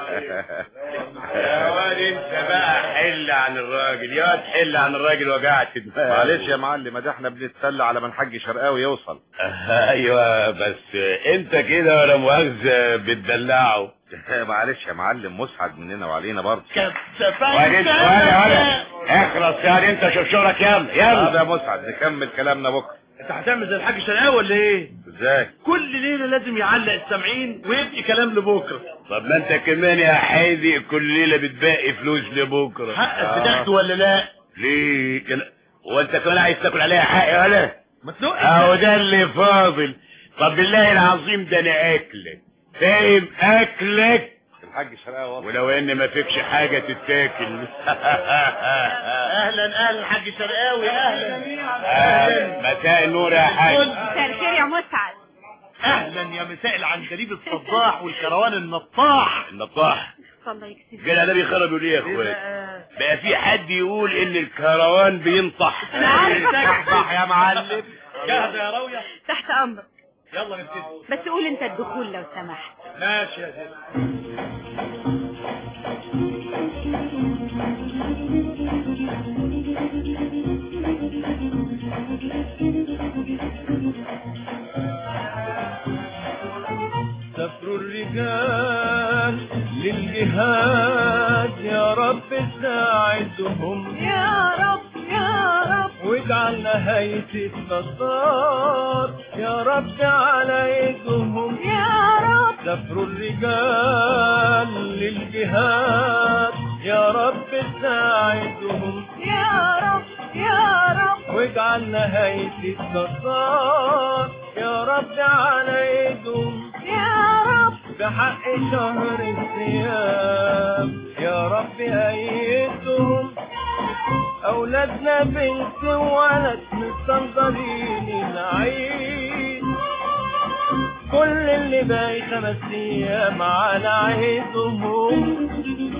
يا واد انت بقى حل عن الراجل، يا واد حل عن الراجل، وجعت دماغي. معلش يا معلم، ده احنا بنتسلى على ما الحاج شرقاوي يوصل. ايوه بس انت كده ولا مؤاخذة بتدلعه. معلش يا معلم، مسعد مننا وعلينا برضه. ولا اخلص يعني، انت شوف شغلك. يلا طب يا مسعد نكمل كلامنا بكره. انت هتعمل زي الحاج شرقاوي ولا ايه؟ ازاي؟ كل ليله لازم يعلق السامعين ويبقي كلام لبكره. طب ما انت كمان يا حازي كل ليله بتبقي فلوس لبكره. حقك بتاخده ولا لا؟ ليه كده؟ وانت كمان عايز تاكل عليها حقي ولا؟ ما تنقش. اهو ده اللي فاضل. طب بالله العظيم ده انا اكلك، فاهم؟ اكلك الحاج شرقاوي، ولو ان ما فيكش حاجه تتاكل. اهلا الحاج شرقاوي. اهلا مساء النور يا حاج. مساء الخير يا مسعد. اهلا يا مساء العندليب الصباح والكروان النطاح. الله يكسبك. جدع ده بيخربوا ليه يا اخوات؟ بقى في حد يقول ان الكروان بينطح؟ انا عارفك. صح يا معلم. جاهزه يا راويه؟ تحت امرك. يلا نبتدي. بس قول انت الدخول لو سمحت. ماشي يا زين. سافروا الرجال للجهاد، يا رب ساعدهم يا رب يا رب، واجعل نهاية النصار يا رب على يدهم يا رب. سافروا الرجال للجهاد، يا رب ساعدهم يا رب يا رب، واجعل نهاية النصار يا رب على يدهم يا رب. بحق شهر الصيام يا رب أيدهم، أولادنا بنت وولد مستنظرين العيد، كل اللي باقي 5 أيام على عيدهم.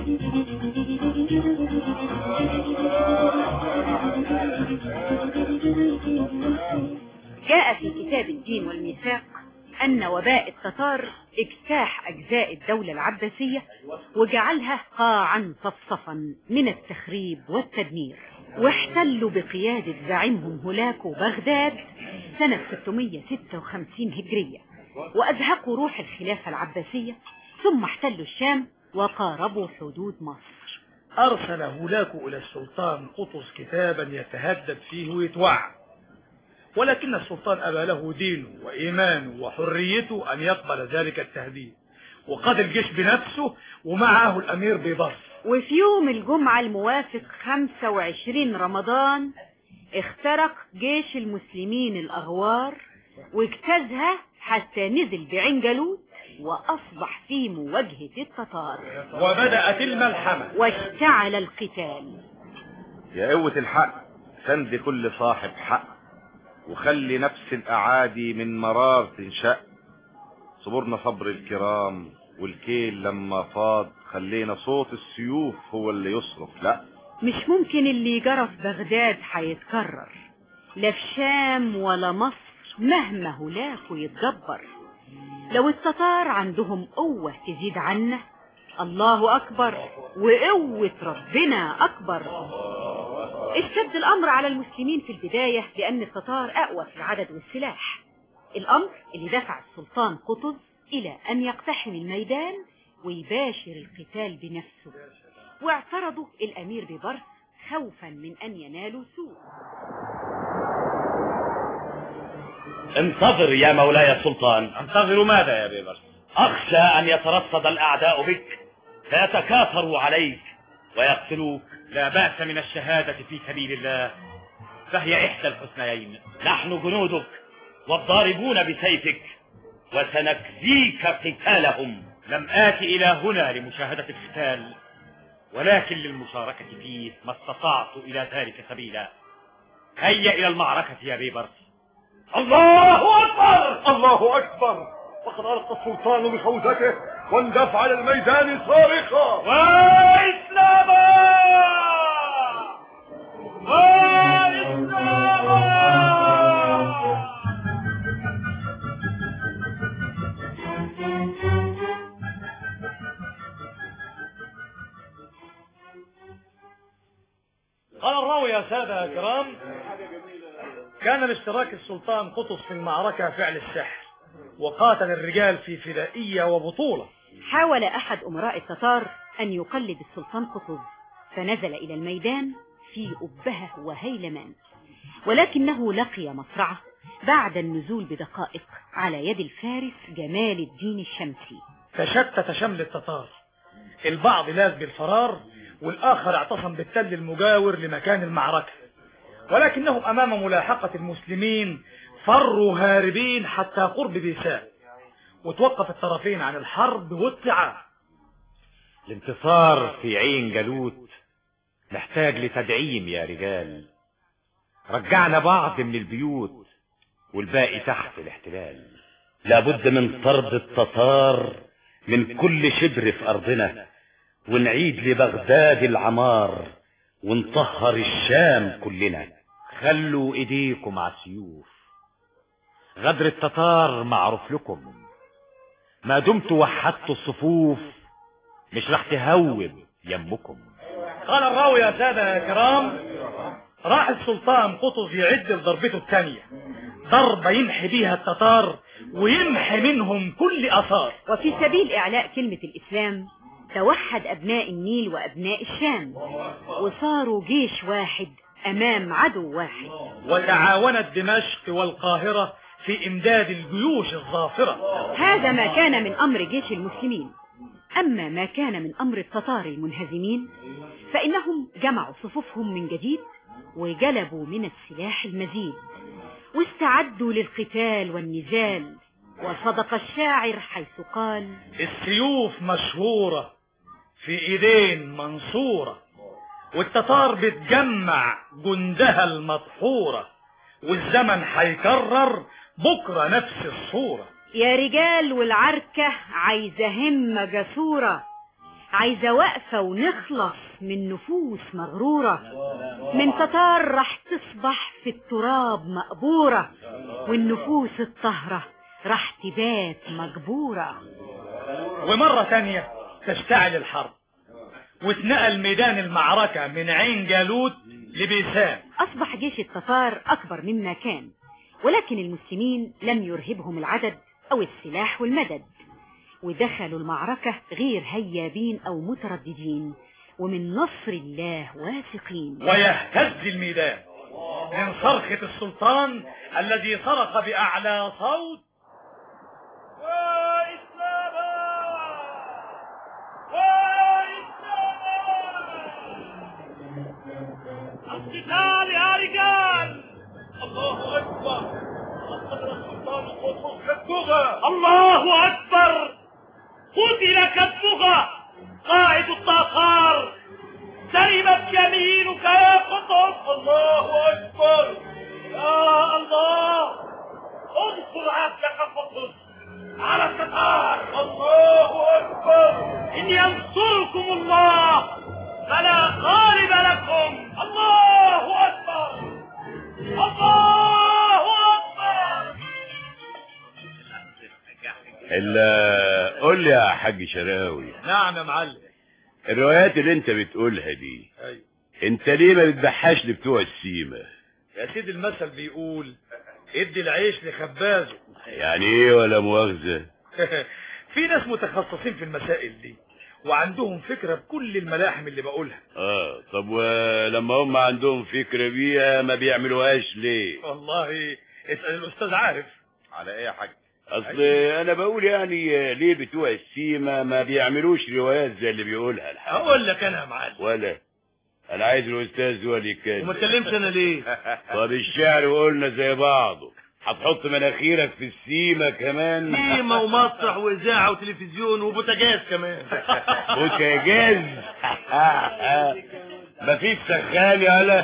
جاء في كتاب الدين والميثاق أن وباء التتار اجتاح أجزاء الدولة العباسية وجعلها قاعا صفصفا من التخريب والتدمير، واحتلوا بقيادة زعيمهم هولاكو بغداد سنة 656 هجرية، وأزهقوا روح الخلافة العباسية، ثم احتلوا الشام وقاربوا حدود مصر. أرسل هولاكو إلى السلطان قطز كتابا يتهدد فيه ويتوعد، ولكن السلطان أبى له دينه وإيمانه وحريته أن يقبل ذلك التهديد، وقاد الجيش بنفسه ومعه الأمير بيبرس. وفي يوم الجمعة الموافق 25 رمضان اخترق جيش المسلمين الأغوار واجتازها حتى نزل بعين جالوت وأصبح في مواجهة التتار، وبدأت الملحمة واشتعل القتال. يا قوة الحق سند كل صاحب حق، وخلي نفس الأعادي من مرار تنشأ، صبرنا صبر الكرام والكيل لما فاض، خلينا صوت السيوف هو اللي يصرف. لا مش ممكن اللي جرى في بغداد هيتكرر، لا في شام ولا مصر مهما هولاكو يتجبر. لو التتار عندهم قوة تزيد عنا، الله أكبر وقوة ربنا أكبر. اشتد الأمر على المسلمين في البداية لأن التتار أقوى في العدد والسلاح، الأمر اللي دفع السلطان قطز إلى أن يقتحم الميدان ويباشر القتال بنفسه، واعترضوا الأمير بيبرس خوفا من أن ينالوا سوء. انتظر يا مولاي السلطان. انتظروا ماذا يا بيبرس؟ أخشى أن يترصد الأعداء بك فيتكاثروا عليك ويقتلوك. لا بأس من الشهادة في سبيل الله، فهي إحدى الحسنيين. نحن جنودك والضاربون بسيفك وسنكفيك قتالهم. لم آت إلى هنا لمشاهدة القتال، ولكن للمشاركة فيه ما استطعت إلى ذلك سبيلا. هيا إلى المعركة يا بيبرس. الله أكبر الله أكبر. وقد ألقى السلطان بفوزته واندفع على الميدان صارخا وإسلاما وإسلاما. قال الراوي يا سادة الكرام: كان لاشتراك السلطان قطز في المعركة فعل السحر، وقاتل الرجال في فدائية وبطولة. حاول أحد أمراء التتار أن يقلد السلطان قطز، فنزل إلى الميدان في أبهة وهيلمان، ولكنه لقي مصرعه بعد النزول بدقائق على يد الفارس جمال الدين الشمسي. تشتت شمل التتار، البعض لاذ بالفرار والآخر اعتصم بالتل المجاور لمكان المعركة، ولكنهم أمام ملاحقة المسلمين فروا هاربين حتى قرب بيسان، وتوقف الطرفين عن الحرب والسعاف. الانتصار في عين جالوت محتاج لتدعيم يا رجال. رجعنا بعض من البيوت والباقي تحت الاحتلال. لابد من طرد التتار من كل شبر في أرضنا، ونعيد لبغداد العمار ونطهر الشام كلنا. خلوا ايديكم على السيوف، غدر التتار معروف لكم. ما دمت وحدتوا الصفوف مش رح تهوب يمكم. قال الراوي يا سادة يا كرام: راح السلطان قطز يعد لضربته الثانية، ضربة يمحي بيها التتار ويمحي منهم كل أثار. وفي سبيل إعلاء كلمة الإسلام توحد أبناء النيل وأبناء الشام، وصاروا جيش واحد أمام عدو واحد. وتعاونت دمشق والقاهرة في إمداد الجيوش الظافرة. هذا ما كان من أمر جيش المسلمين. أما ما كان من أمر التتار المنهزمين فإنهم جمعوا صفوفهم من جديد، وجلبوا من السلاح المزيد، واستعدوا للقتال والنزال. وصدق الشاعر حيث قال: السيوف مشهورة في ايدين منصورة، والتتار بتجمع جندها المطحورة، والزمن هيكرر بكرة نفس الصورة. يا رجال والعركة عايزة همة جسورة، عايزة وقفة ونخلص من نفوس مغرورة. من تتار راح تصبح في التراب مقبورة، والنفوس الطهرة راح تبات مجبورة. ومرة تانية تشتعل الحرب، واتنقل ميدان المعركة من عين جالوت لبيسان. أصبح جيش التتار أكبر مما كان، ولكن المسلمين لم يرهبهم العدد أو السلاح والمدد، ودخلوا المعركة غير هيابين أو مترددين، ومن نصر الله واثقين. ويهتز الميدان من صرخة السلطان الذي صرخ بأعلى صوت: وإسلاما وإسلاما. القتال يا رجال. الله أكبر. قتل السلطان قطز كالبغى. الله أكبر. قتل كالبغى قائد التتار. سلمت يمينك يا قطز. الله أكبر. يا الله انصر عبدك قطز على التتار. الله أكبر. إن ينصركم الله فلا غالب لكم. الله أكبر. الله أكبر. إلا قول لي يا حاج شراوي. نعم يا معلم. الروايات اللي انت بتقولها دي، أيوة. انت ليه ما بتبحاش لبتوع السيمة؟ يا سيدي المثل بيقول: ادي العيش لخبازه. يعني ايه ولا مؤاخذة؟ في ناس متخصصين في المسائل دي وعندهم فكرة بكل الملاحم اللي بقولها. طب ولما هم عندهم فكرة بيها ما بيعملوهاش ليه؟ والله اسأل الأستاذ عارف. على ايه يا حاج؟ اصل انا بقول يعني ليه بتوع السيما ما بيعملوش روايات زي اللي بيقولها الحاج؟ اقول لك انا يا معلم. ولا انا عايز الاستاذ هو اللي يتكلم. وما اتكلمش انا ليه؟ طب الشعر وقلنا زي بعضه، هتحط مناخيرك في السيما كمان؟ سيما ومسرح واذاعه وتلفزيون وبوتاجاز كمان. بوتاجاز؟ مفيش سخان يالا؟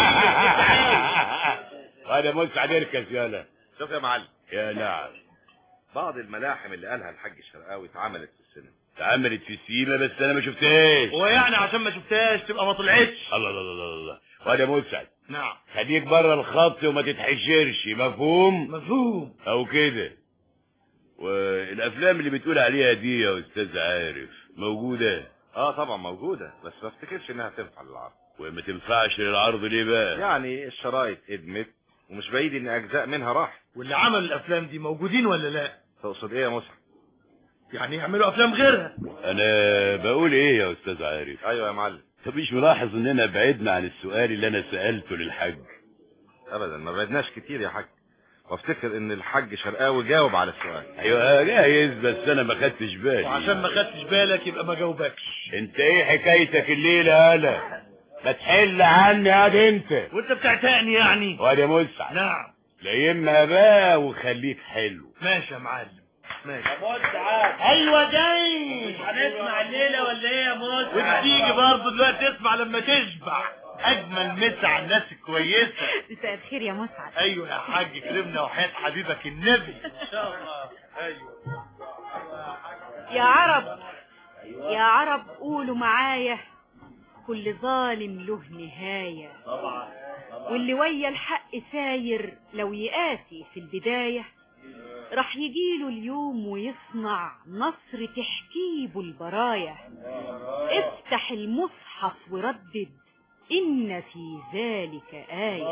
وانا مسعد اركز يالا. شوف يا معلم. يا نعم. بعض الملاحم اللي قالها الحاج الشرقاوي اتعملت في السينما. اتعملت في السيما بس انا ما شفتهاش. ويعني عشان ما شفتهاش تبقى ما طلعتش. الله الله الله الله. وانا مسعد. نعم. خليك بره الخط وما تتحشرش، مفهوم؟ مفهوم. او كده. والافلام اللي بتقول عليها دي يا استاذ عارف موجوده؟ طبعا موجوده، بس ما افتكرش انها تنفع للعرض. وما تنفعش للعرض ليه بقى؟ يعني الشرايط ادمت ومش بعيد ان اجزاء منها راح. واللي عملوا الافلام دي موجودين ولا لا؟ تقصد ايه يا مسعد؟ يعني يعملوا افلام غيرها. انا بقول ايه يا استاذ عارف؟ ايوه يا معلم. طب مش ملاحظ اننا بعدنا عن السؤال اللي انا سألته للحاج؟ ابدا ما بعدناش كتير يا حاج، وافتكر ان الحاج شرقاوي جاوب على السؤال. ايوه جايز بس انا ما خدتش بالي. وعشان ما خدتش بالك يبقى ما جاوبكش. انت ايه حكايتك الليله هلا؟ ما تحل عني يا انت. وانت بتعتقني يعني؟ وانا مسعد. نعم. ليمها بقى وخليك حلو. ماشي يا معلم. ماشي. يا مسعد. ايوه جاي. مش هنسمع الليله ولا ايه يا مسعد؟ وتيجي برضه دلوقتي تسمع لما تشبع. اجمل مسا على الناس الكويسه. مساء الخير يا مسعد. ايوه يا حاج كرمنا وحياة حبيبك النبي. ان شاء الله. ايوه. يا عرب يا عرب قولوا معايا، كل ظالم له نهايه. طبعا. واللي ويا الحق ساير لو يقاسي في البدايه راح يجيله اليوم ويصنع نصر تحكيبه البرايا. افتح المصحف وردد إن في ذلك آية.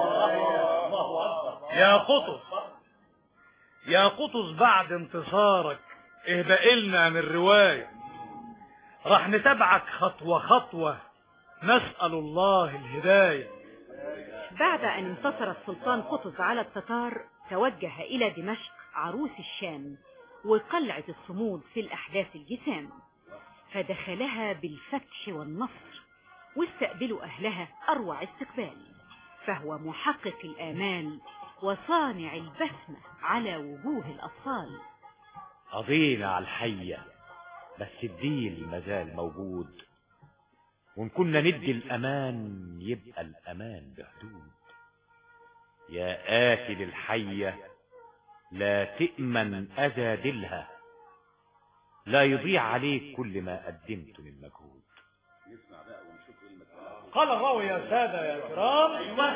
يا قطز يا قطز بعد انتصارك اهبقلنا من رواية، راح نتابعك خطوة خطوة نسأل الله الهداية. بعد أن انتصر السلطان قطز على التتار توجه إلى دمشق عروس الشام وقلعة الصمود في الأحداث الجسام، فدخلها بالفتح والنصر واستقبلوا أهلها أروع استقبال، فهو محقق الآمال وصانع البسمة على وجوه الأطفال. قضينا على الحية بس الديل مازال موجود، وإن كنا ندي الأمان يبقى الأمان بحدود. يا آكل الحية لا تأمن أذى ديلها، لا يضيع عليك كل ما قدمت من مجهود. قال الراوي يا سادة يا كرام.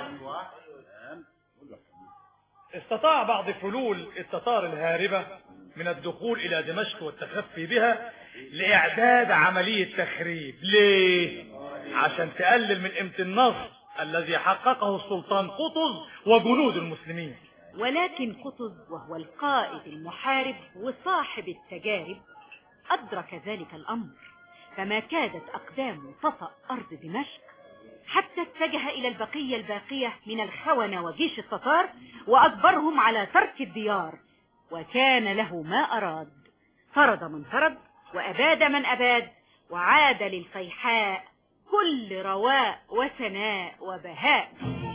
استطاع بعض فلول التتار الهاربة من الدخول إلى دمشق والتخفي بها لإعداد عملية تخريب. ليه؟ عشان تقلل من قيمة النصر الذي حققه السلطان قطز وجنود المسلمين. ولكن قطز وهو القائد المحارب وصاحب التجارب أدرك ذلك الأمر، فما كادت أقدامه تطأ أرض دمشق حتى اتجه إلى البقية الباقية من الخونة وجيش التتار وأجبرهم على ترك الديار، وكان له ما أراد، فرض من فرض وأباد من أباد، وعاد للفيحاء كل رواء وسناء وبهاء.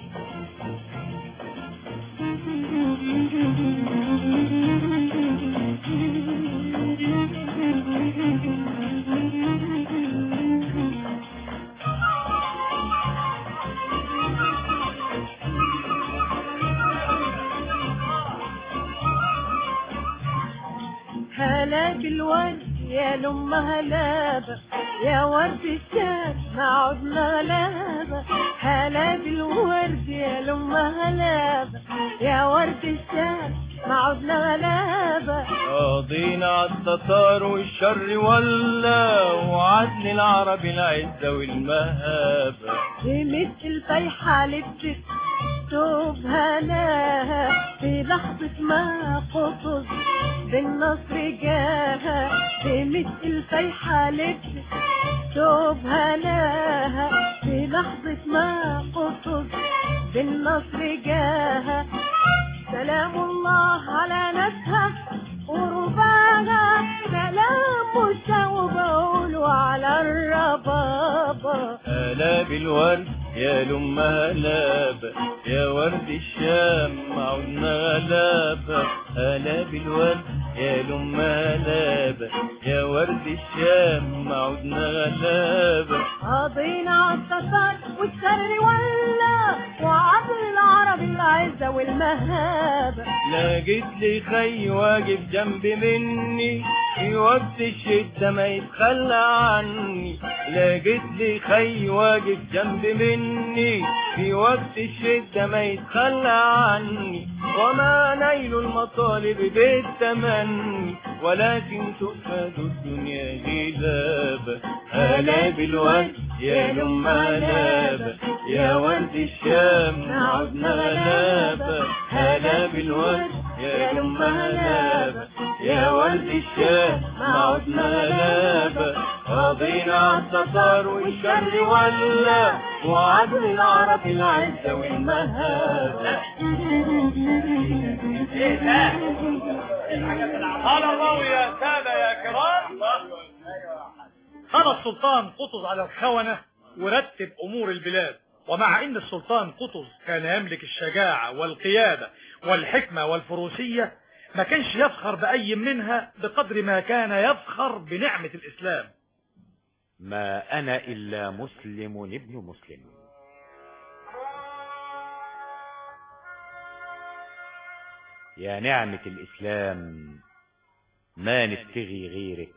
هلاك الورد يا لم هلابة، يا ورد الشام ما عدنا غلابة. هلاك الورد يا لم هلابة، يا ورد الشام ما عدنا غلابة. قاضينا عالتتار والشر ولا وعدل العرب العزة والمهابة. لمثل الفيحة لبست توب هناها في لحظة ما قطز بالنصر جاها. لمثل الفيحة لبست توب هناها في لحظة ما قطز بالنصر جاها. سلام الله على ناسها ورباها، سلام الشوب بقوله على الربابة. هلا بالورد يا لما غلابة، يا ورد الشام عودنا غلابة. هلا بالورد يا لما غلابة، يا ورد الشام عودنا غلابة. قضينا عالتتار والشر ولا وعدل العرب العزة والمهابة. لقيت لي خي واقف جنب مني في وقت الشدة ما يتخلى عني. لقيت لي خي واقف جنب مني في وقت الشدة ما يتخلى عني. وما نيل المطالب بالتمني ولكن تؤخذ الدنيا غلابة. هلا بالورد يا لما غلابة، يا ورد الشام عدنا غلابة. هلا بالورد يا لما غلابة، يا ورد الشام عدنا غلابة. قضينا عالتتار والشر ولا وعدل العرب العزة والمهابة. قال الراوي يا سادة يا كرام، خلى السلطان قطز على الخونة ورتب أمور البلاد. ومع أن السلطان قطز كان يملك الشجاعة والقيادة والحكمة والفروسية، ما كانش يفخر بأي منها بقدر ما كان يفخر بنعمة الإسلام. ما أنا إلا مسلم ابن مسلم. يا نعمة الإسلام ما نبتغي غيرك،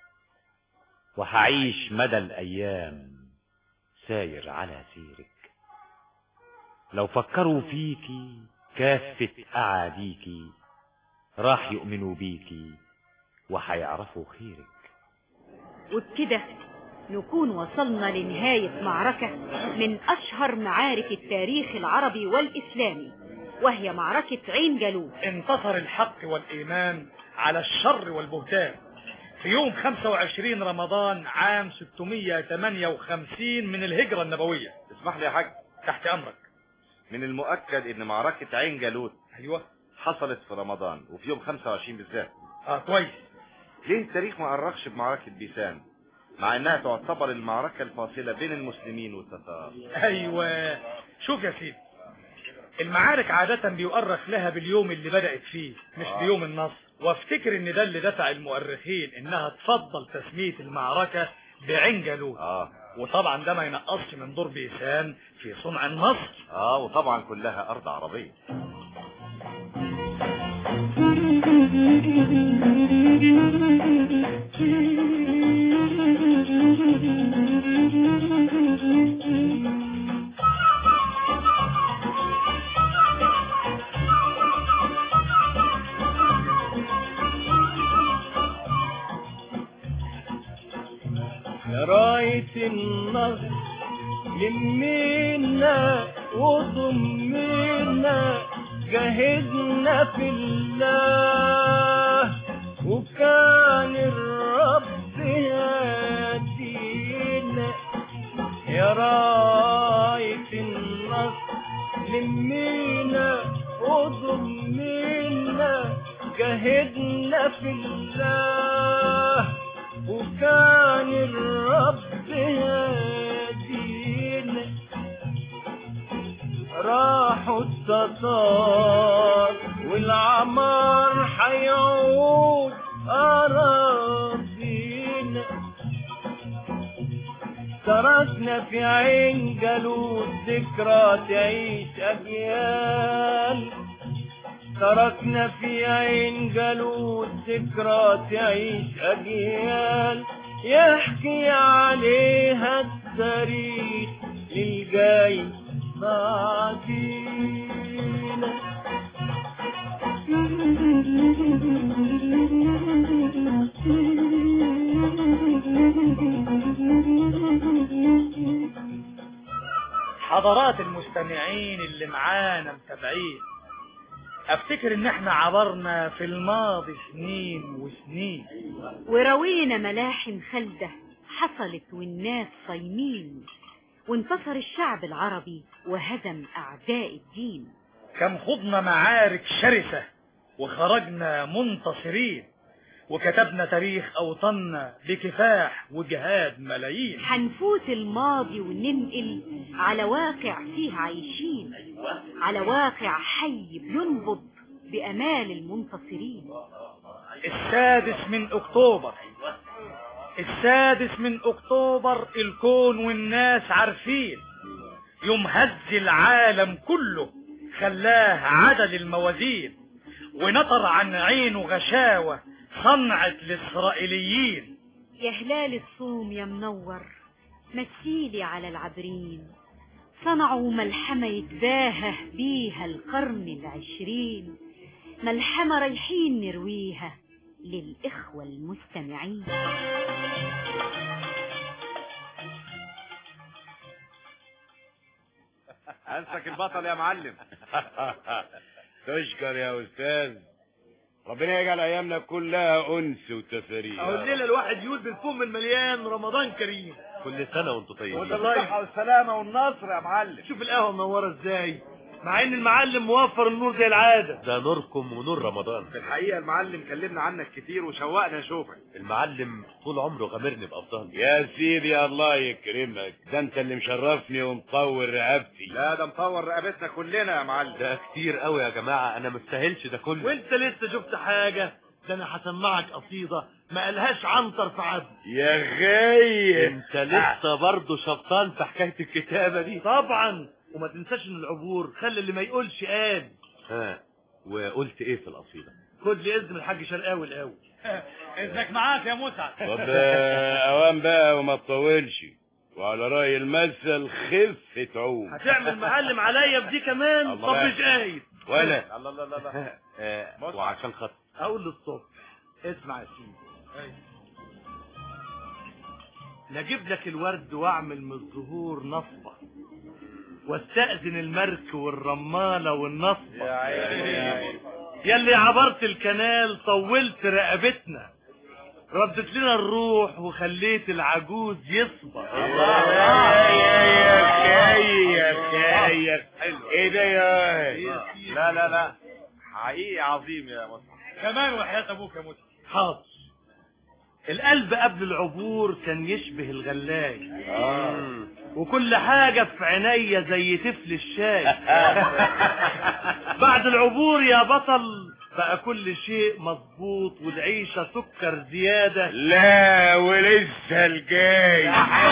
وهعيش مدى الأيام ساير على سيرك. لو فكروا فيكي كافة أعاديكي راح يؤمنوا بيكي وهيعرفوا خيرك. وبكده نكون وصلنا لنهاية معركة من أشهر معارك التاريخ العربي والإسلامي، وهي معركة عين جالوت. انتصر الحق والإيمان على الشر والبهتان في يوم 25 رمضان عام 658 من الهجرة النبوية. اسمح لي يا حاج. تحت أمرك. من المؤكد ان معركة عين جالوت ايوه حصلت في رمضان وفي يوم 25 بالذات. كويس. ليه التاريخ ما قرخش بمعركة بيسان مع انها تعتبر المعركة الفاصلة بين المسلمين والتتار؟ ايوه شوف يا سيدي، المعارك عادة بيؤرخ لها باليوم اللي بدأت فيه مش بيوم النصر. وافتكر ان ده اللي دفع المؤرخين انها تفضل تسمية المعركة بعين جالوت. وطبعا ده ما ينقصش من دور بيسان في صنع النصر. وطبعا كلها ارض عربية. يا راية النصر لمينا وضمينا، جاهدنا في الله وكان الرب هادينا. يا راية النصر لمينا وضمينا، جاهدنا في الله وكان الرب هادينا. راحوا التتار والعمار حيعود أراضينا. تركنا في عين جالوت ذكرى تعيش أجيال. تركنا في عين جالوت ذكرى تعيش أجيال، يحكي عليها التاريخ للجاي بعدينا. حضرات المستمعين اللي معانا متابعين، افتكر ان احنا عبرنا في الماضي سنين وسنين وروينا ملاحم خلدة حصلت والناس صايمين، وانتصر الشعب العربي وهزم اعداء الدين. كم خضنا معارك شرسة وخرجنا منتصرين، وكتبنا تاريخ أوطاننا بكفاح وجهاد ملايين. هنفوت الماضي وننقل على واقع فيه عايشين، على واقع حي بينبض بأمال المنتصرين. 6 من أكتوبر الكون والناس عارفين، يوم هز العالم كله خلاه عدل الموازين، ونطر عن عينه غشاوة صنعت الإسرائيليين. يا هلال الصوم يا منور مثيلي على العبرين، صنعوا ملحمة يتباهى بيها القرن 20، ملحمة رايحين نرويها للإخوة المستمعين. انسك البطل يا معلم. تشكر يا استاذ، ربنا يجعل ايامنا كلها انس وتفاريح. اهو الليله الواحد يقول بالفم المليان رمضان كريم. كل سنه وانتم طيبين. وانت بالصحه والسلامه والنصر يا معلم. شوف القهوه منوره ازاي، مع ان المعلم موفر النور زي العاده. ده نوركم ونور رمضان. في الحقيقه المعلم كلمنا عنك كتير وشوقنا نشوفك. المعلم طول عمره غامرني بافضل. يا سيدي الله يكرمك، ده انت اللي مشرفني ومطور رقبتي. لا ده مطور رقبتنا كلنا يا معلم. ده كتير قوي يا جماعه، انا مستاهلش ده كله. وانت لسه شفت حاجه؟ ده انا هسمعك قصيده ما قالهاش عنتر في عبد. يا غي انت لسه برضه شبطان في حكايه الكتابه دي. طبعا، وما تنساش ان العبور خلي اللي ما يقولش قال. ها وقلت ايه في القصيده؟ خد لي اذن من الحاج شرقاوي الاول. اذنك معاك يا مسعد. طب اوان بقى وما تطولش، وعلى راي المثل خف تعوم. هتعمل معلم عليا بدي كمان؟ طب مش قايد ولا الله الله الله. وعشان خاطر اقول للصبح اسمع يا سيدي، نجيب لك الورد واعمل من الزهور نصبه، واستأذن المرك والرمالة والنصبة. يا عيني يلي عبرت الكنال طولت رقبتنا، ردت لنا الروح وخليت العجوز يصبر. يا ايه ده يا لا لا لا حقيقي عظيم يا مصطفى. كمان وحياة ابوك يا مسعد. حاضر. القلب قبل العبور كان يشبه الغلاي، وكل حاجة في عينيا زي تفل الشاي. بعد العبور يا بطل بقى كل شيء مظبوط والعيشة سكر زيادة. لا ولسه الجاي.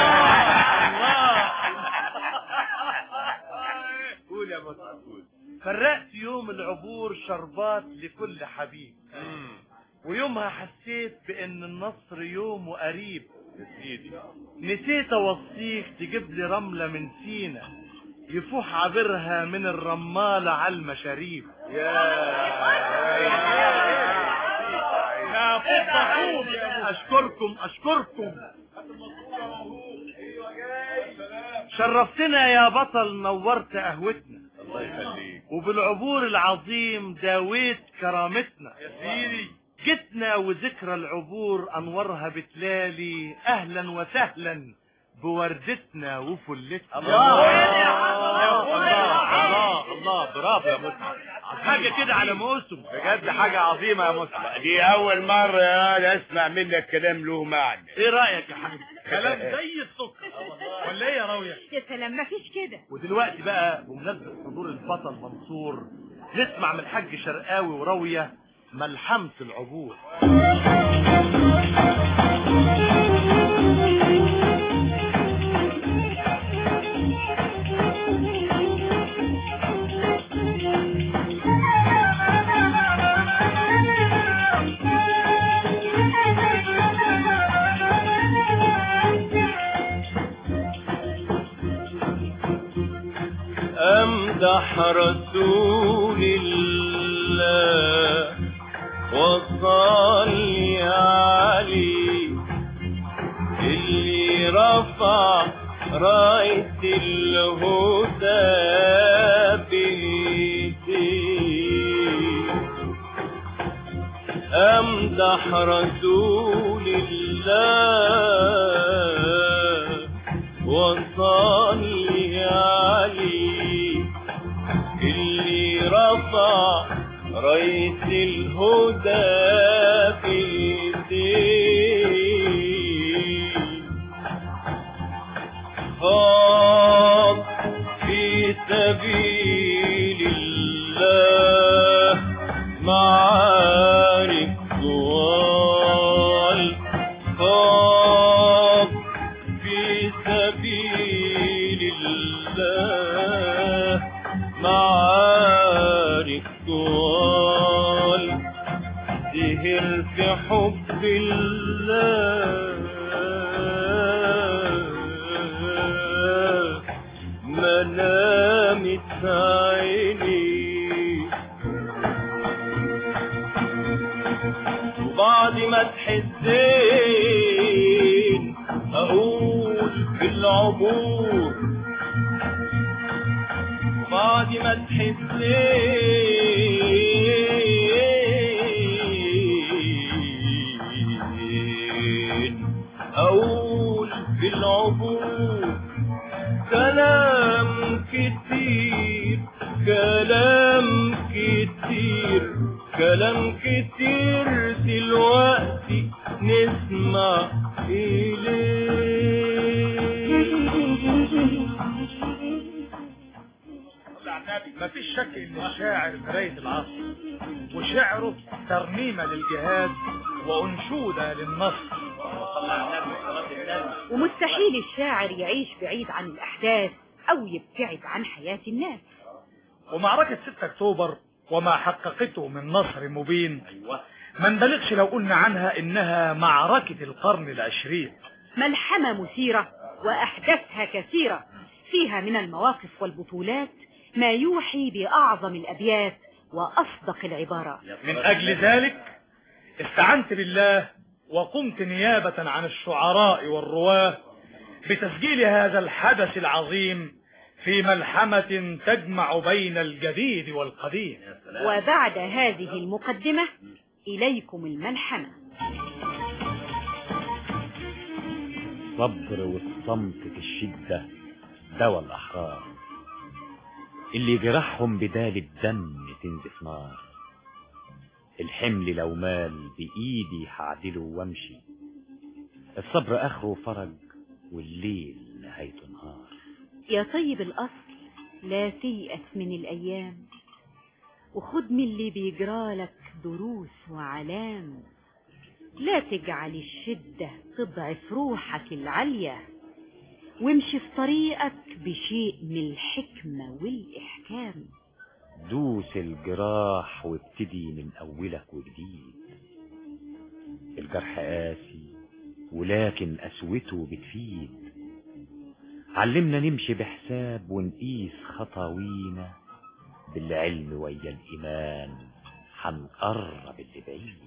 قول يا مسعود قول. فرقت يوم العبور شربات لكل حبيب، ويومها حسيت بان النصر يوم قريب. يا سيدي نسيت اوصيك تجيب لي رملة من سينا يفوح عبرها من الرمالة على المشاريب. اشكركم شرفتنا يا بطل، نورت قهوتنا. الله يخليك. وبالعبور العظيم داويت كرامتنا. يا سيدي جتنا وذكرى العبور انورها بتلالي، اهلا وسهلا بوردتنا وفلتنا. الله برافو يا مسعد، حاجه كده على موسم بجد، حاجه عظيمه يا مسعد. دي اول مره يا اسمع منك كلام له معنى. ايه رايك يا حاج؟ كلام زي السكر ولا ايه يا راويه؟ يا سلام مفيش كده. ودلوقتي بقى بمناسبه حضور البطل منصور نسمع من الحاج شرقاوي وراويه ملحمة العبور. أمدح رسول الله وصلي عليه اللي رفع راية الهدى بإيديه. أمدح رسول الله وصلي عليه اللي يرفع راية الهدى في ايديه خاض في سبيل الله معارك طوال خاض في سبيل الله معارك طوال سهر في حب الله منامت عيني وبعد ما تحزين اقول بالعبور وبعد ما تحزين اقول بالعبور كلام كتير كلام كتير كلام كتير دلوقتي نسمع مفيش شك ان الشاعر مراية العصر وشعره ترنيمة للجهاد وانشودة للنصر ومستحيل الشاعر يعيش بعيد عن الأحداث أو يبتعد عن حياة الناس. ومعركة 6 أكتوبر وما حققته من نصر مبين ما نبالغش لو قلنا عنها إنها معركة القرن العشرين، ملحمة مثيرة وأحداثها كثيرة، فيها من المواقف والبطولات ما يوحي بأعظم الأبيات وأصدق العبارات. من أجل ذلك استعنت بالله وقمت نيابة عن الشعراء والرواه بتسجيل هذا الحدث العظيم في ملحمة تجمع بين الجديد والقديم. وبعد هذه المقدمة إليكم الملحمة. الصبر والصمت في الشدة دوا الأحرار، اللي جرحهم بدال الدم تنزف نار. الحمل لو مال بإيدي هعدله وامشي، الصبر آخره فرج والليل نهايته نهار. يا طيب الأصل لا تيأس من الأيام، وخد من اللي بيجرالك دروس وعلام. لا تجعل الشدة تضعف روحك العالية، وامشي في طريقك بشيء من الحكمة والإحكام. دوس الجراح وابتدي من أولك وجديد. الجرح قاسي ولكن قسوته بتفيد. علمنا نمشي بحساب ونقيس خطاوينا، بالعلم ويا الإيمان هنقرب اللي بعيد.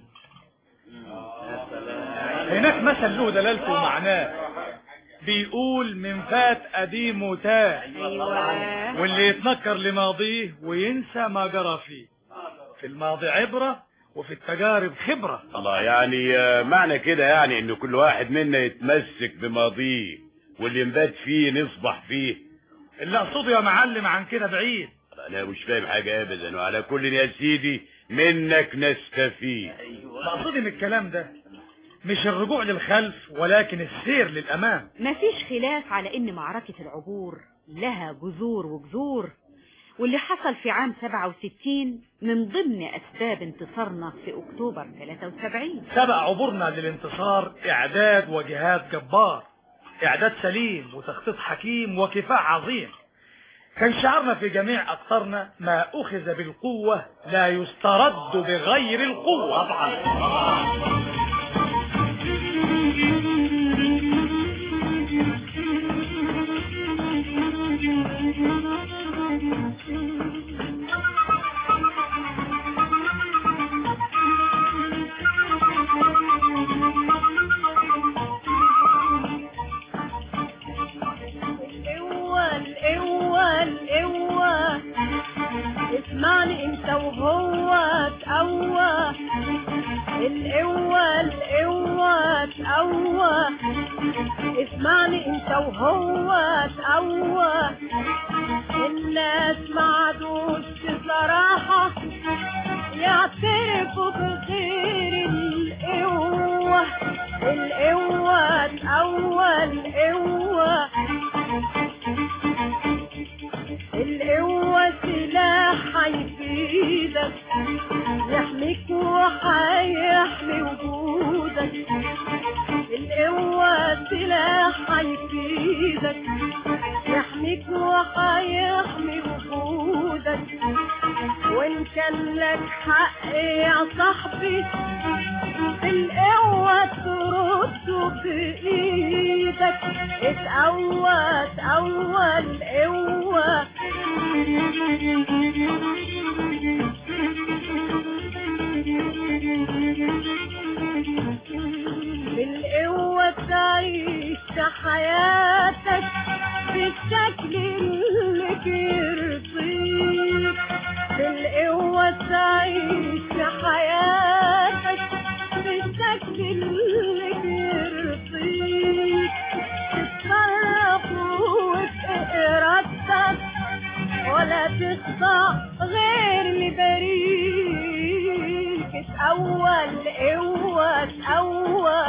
هناك مثل له دلالته ومعناه بيقول من فات قديم تاه، واللي يتنكر لماضيه وينسى ما جرى فيه. في الماضي عبرة وفي التجارب خبرة. الله، يعني معنى كده يعني ان كل واحد منا يتمسك بماضيه واللي نبات فيه نصبح فيه. اللي اقصده يا معلم عن كده بعيد. انا مش فاهم حاجة ابدا، وعلى كل يا سيدي منك نستفيد. مقصودي من الكلام ده مش الرجوع للخلف ولكن السير للأمام. مفيش خلاف على ان معركة العبور لها جذور وجذور، واللي حصل في عام 67 من ضمن أسباب انتصارنا في أكتوبر 73. سبق عبورنا للانتصار إعداد وجهاد جبار، إعداد سليم وتخطيط حكيم وكفاح عظيم. كان شعارنا في جميع أقطارنا ما أخذ بالقوة لا يسترد بغير القوة. طبعا اسمعني انت وهو تقوى القوة تقوى اسمعني انت وهو تقوى الناس ما عادوش بصراحة يعترفوا بغير القوة القوة تقوى القوة القوة سلاح هيفيدك يحميك وهيحمي وجودك القوة سلاح هيفيدك يحميك وهيحمي وجودك وإن كان لك حق يا صاحبي القوة ترده بإيدك اتقوى تقوى القوة بالقوة تعيش حياتك بالشكل اللي بيرضيك بالقوة تعيش حياتك بالشكل اللي بيرضيك تتصرف وبإرادتك ولا تخضع غير اللي بريك تقوى القوة تقوى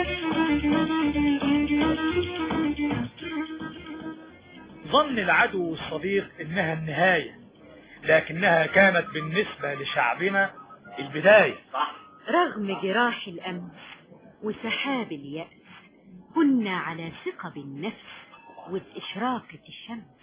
ظن العدو الصديق انها النهاية لكنها كانت بالنسبة لشعبنا البداية. رغم جراح الأمس وسحاب اليأس كنا على ثقة بالنفس وبإشراقة الشمس.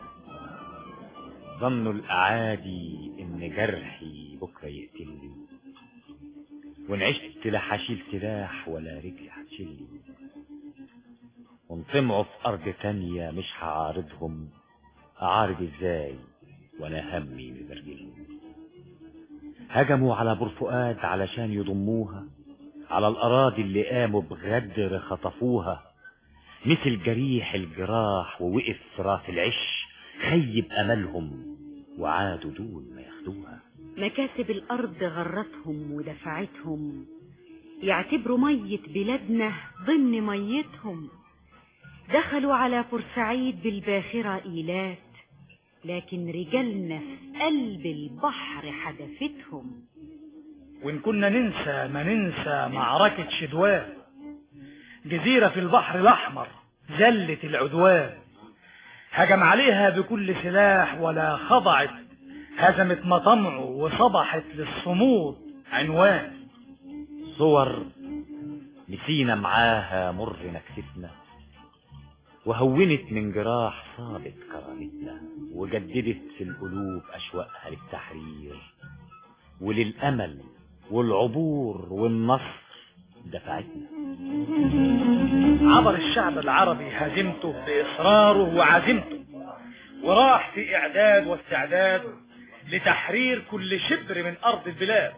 ظنوا الأعادي إن جرحي بكرة يقتلني وإن عشت لا هشيل سلاح ولا رجلي هتشيلني وإن طمعوا في أرض تانية مش هعارضهم أعارض إزاي وأنا همي مبرجلهم. هجموا على بورفؤاد علشان يضموها على الأراضي اللي قاموا بغدر خطفوها مثل جريح الجراح ووقف في راس العش خيب أملهم وعادوا دون ما ياخدوها. مكاسب الأرض غرتهم ودفعتهم يعتبروا مية بلادنا ضمن ميتهم. دخلوا على بورسعيد بالباخرة إيلات لكن رجالنا في قلب البحر حدفتهم. وإن كنا ننسى ما ننسى معركة شدوان جزيرة في البحر الأحمر زلة العدوان هجم عليها بكل سلاح ولا خضعت هزمت مطمعه وصبحت للصمود عنوان. صور نسينا معاها مر نكستنا وهونت من جراح صابت كرامتنا وجددت في القلوب أشواقها للتحرير وللأمل والعبور والنصر دفعتنا. عبر الشعب العربي هزيمته بإصراره وعزيمته وراح في إعداد واستعداد لتحرير كل شبر من أرض البلاد.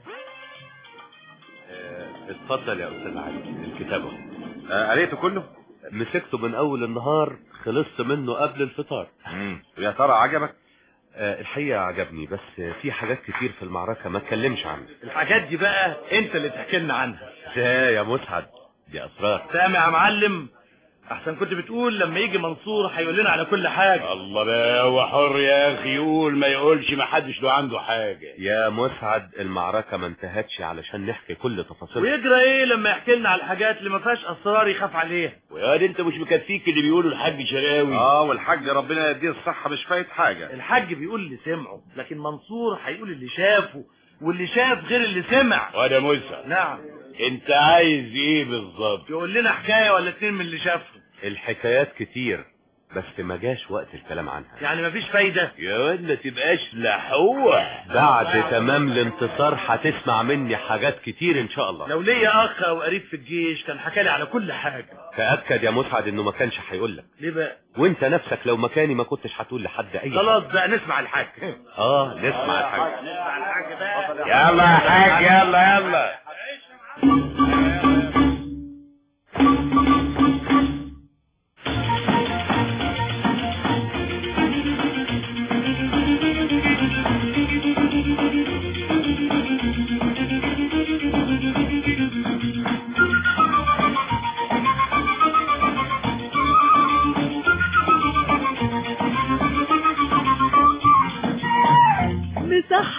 اتفضل يا أستاذ علي الكتابة. قريته كله؟ مسكته من أول النهار خلصت منه قبل الفطار. يا ترى عجبك؟ الحقيقة عجبني بس في حاجات كتير في المعركة ما اتكلمش عنها. الحاجات دي بقى انت اللي تحكي لنا عنها. ازاي يا مسعد؟ دي أسرار. سامع يا معلم؟ احسن كنت بتقول لما يجي منصور هيقول لنا على كل حاجة. الله بقى هو حر يا اخي يقول ما يقولش ما حدش له عنده حاجة. يا مسعد المعركة ما انتهتش علشان نحكي كل تفاصيلها. ويجرى ايه لما يحكي لنا على الحاجات اللي ما فيهاش اسرار يخاف عليها؟ ويا دي انت مش مكفيك اللي بيقوله الحاج شراوي. والحاج ربنا يديه الصحة مش فايت حاجة. الحاج بيقول اللي سمعه لكن منصور هيقول اللي شافه واللي شاف غير اللي سمع. وده مسعد. نعم. انت عايز ايه بالظبط؟ يقول لنا حكاية ولا اتنين من اللي شافه. الحكايات كتير بس ما جاش وقت الكلام عنها. يعني مفيش فايدة؟ يا ولد ما تبقاش لحوح. بعد تمام الانتصار هتسمع مني حاجات كتير ان شاء الله. لو ليا اخ او قريب في الجيش كان حكى لي على كل حاجة. تأكد يا مسعد انه ما كانش هيقول لك. ليه بقى؟ وانت نفسك لو مكاني ما كنتش هتقول لحد اي خلاص بقى نسمع الحاج. نسمع الحاج. نسمع الحاج بقى. يلا يا حاج يلا يلا.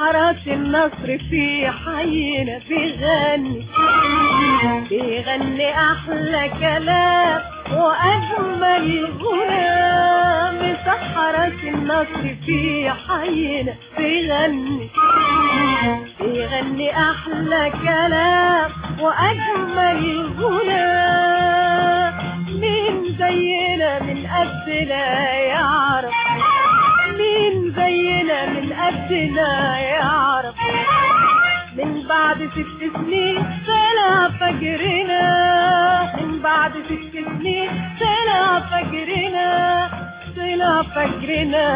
حرس النصر في حينا بيغني أحلى كلام وأجمل غنى. حرس النصر في حينا بيغني أحلى كلام وأجمل غنى. مين زينا من قدنا يعرف، مين زينا من قدنا يعرف. من بعد 6 سنين طلع فجرنا، من بعد 6 سنين طلع فجرنا، طلع فجرنا.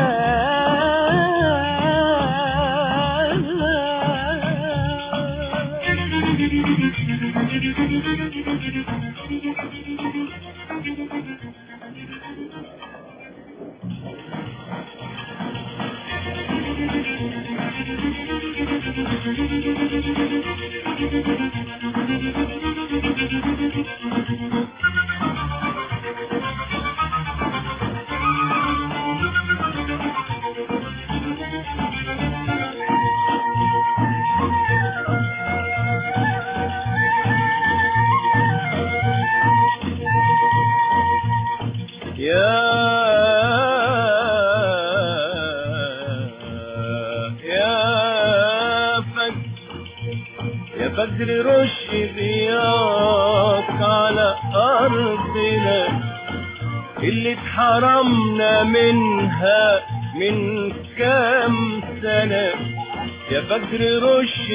فجر رش ضياك على أرضنا اللي اتحرمنا منها من كام سنة. يا فجر رش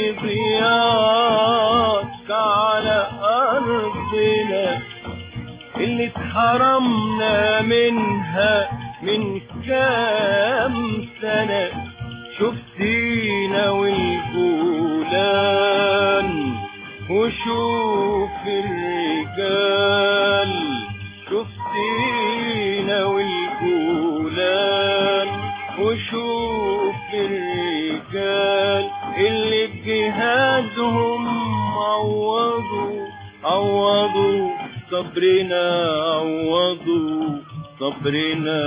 ضياك على أرضنا اللي اتحرمنا منها من كام سنة. شفتينا والجولان وشوف الرجال، شفتينا والجولان وشوف الرجال اللي بجهادهم عوضوا صبرنا، عوضوا صبرنا.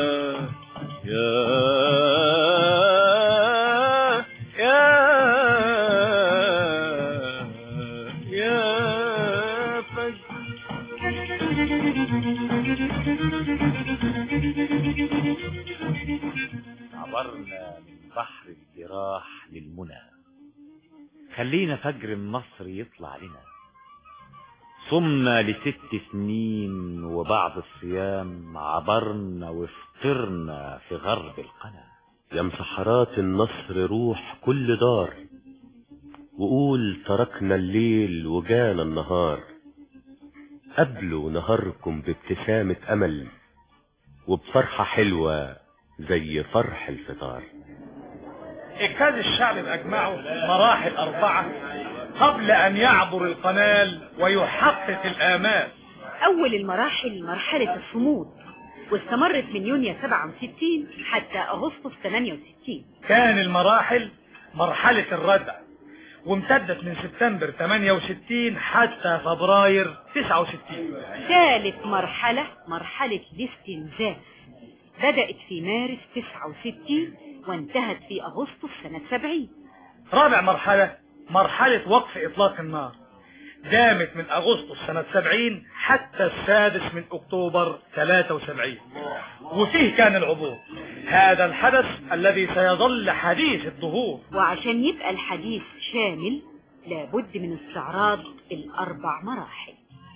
عبرنا من بحر الجراح للمنى، خلينا فجر النصر يطلع لنا. صمنا ل6 سنين وبعد الصيام عبرنا وفطرنا في غرب القنا. يا مسحرات النصر روح كل دار، وقول تركنا الليل وجانا النهار. قبلوا نهاركم بابتسامة أمل وبفرحة حلوة زي فرح الفطار. اجتاز الشعب بأجمعه مراحل 4 قبل أن يعبر القنال ويحقق الآمال. أول المراحل مرحلة الصمود، واستمرت من يونيو 67 حتى أغسطس 68. كان المراحل مرحلة الردع، وامتدت من سبتمبر 68 حتى فبراير 69. ثالث مرحلة مرحلة الاستنزاف، بدأت في مارس 69 وانتهت في أغسطس سنة 70. رابع مرحلة وقف إطلاق النار، دامت من أغسطس سنة 70 حتى 6 من أكتوبر 73، وفيه كان العبور، هذا الحدث الذي سيظل حديث الظهور. وعشان يبقى الحديث شامل لابد من استعراض ال4 مراحل.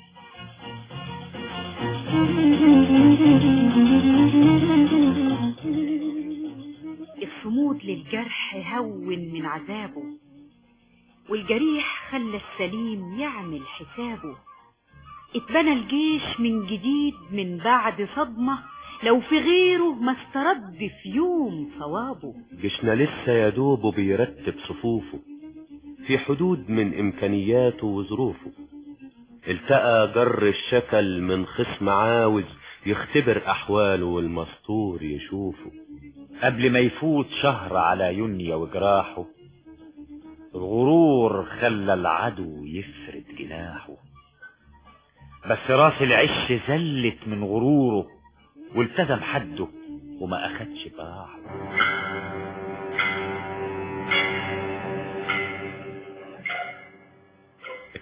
الصمود للجرح هون من عذابه، والجريح خلى السليم يعمل حسابه. اتبنى الجيش من جديد من بعد صدمة لو في غيره ما استرد في يوم صوابه. جيشنا لسه يدوب بيرتب صفوفه في حدود من إمكانياته وظروفه. التقى جر الشكل من خصم عاوز يختبر أحواله والمسطور يشوفه. قبل ما يفوت شهر على يونيو وجراحه، الغرور خلى العدو يفرد جناحه. بس راس العش زلت من غروره والتزم حده وما أخدش باعه.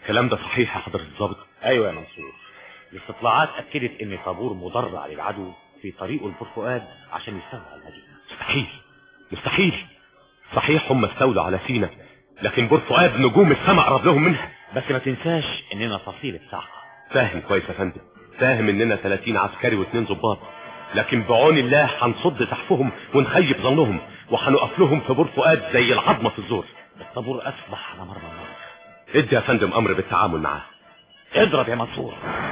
الكلام ده صحيح يا حضرة الضابط؟ ايوه يا منصور، الاستطلاعات اكدت ان طابور مدرع للعدو في طريقه لبور فؤاد عشان يستولى على المدينه. مستحيل مستحيل. صحيح هم استولوا على سينا، لكن بور فؤاد نجوم السماء قرب لهم منها. بس ما تنساش اننا فصيله صعقه. فاهم كويس يا فندم، فاهم اننا 30 عسكري و2 ضباط، لكن بعون الله هنصد سحفهم ونخيب ظنهم وهنقف لهم في بور فؤاد زي العظمه في الزور. الطابور اصبح على مرمى النار. ادي يا فندم امر بالتعامل معاه. اضرب يا منصور.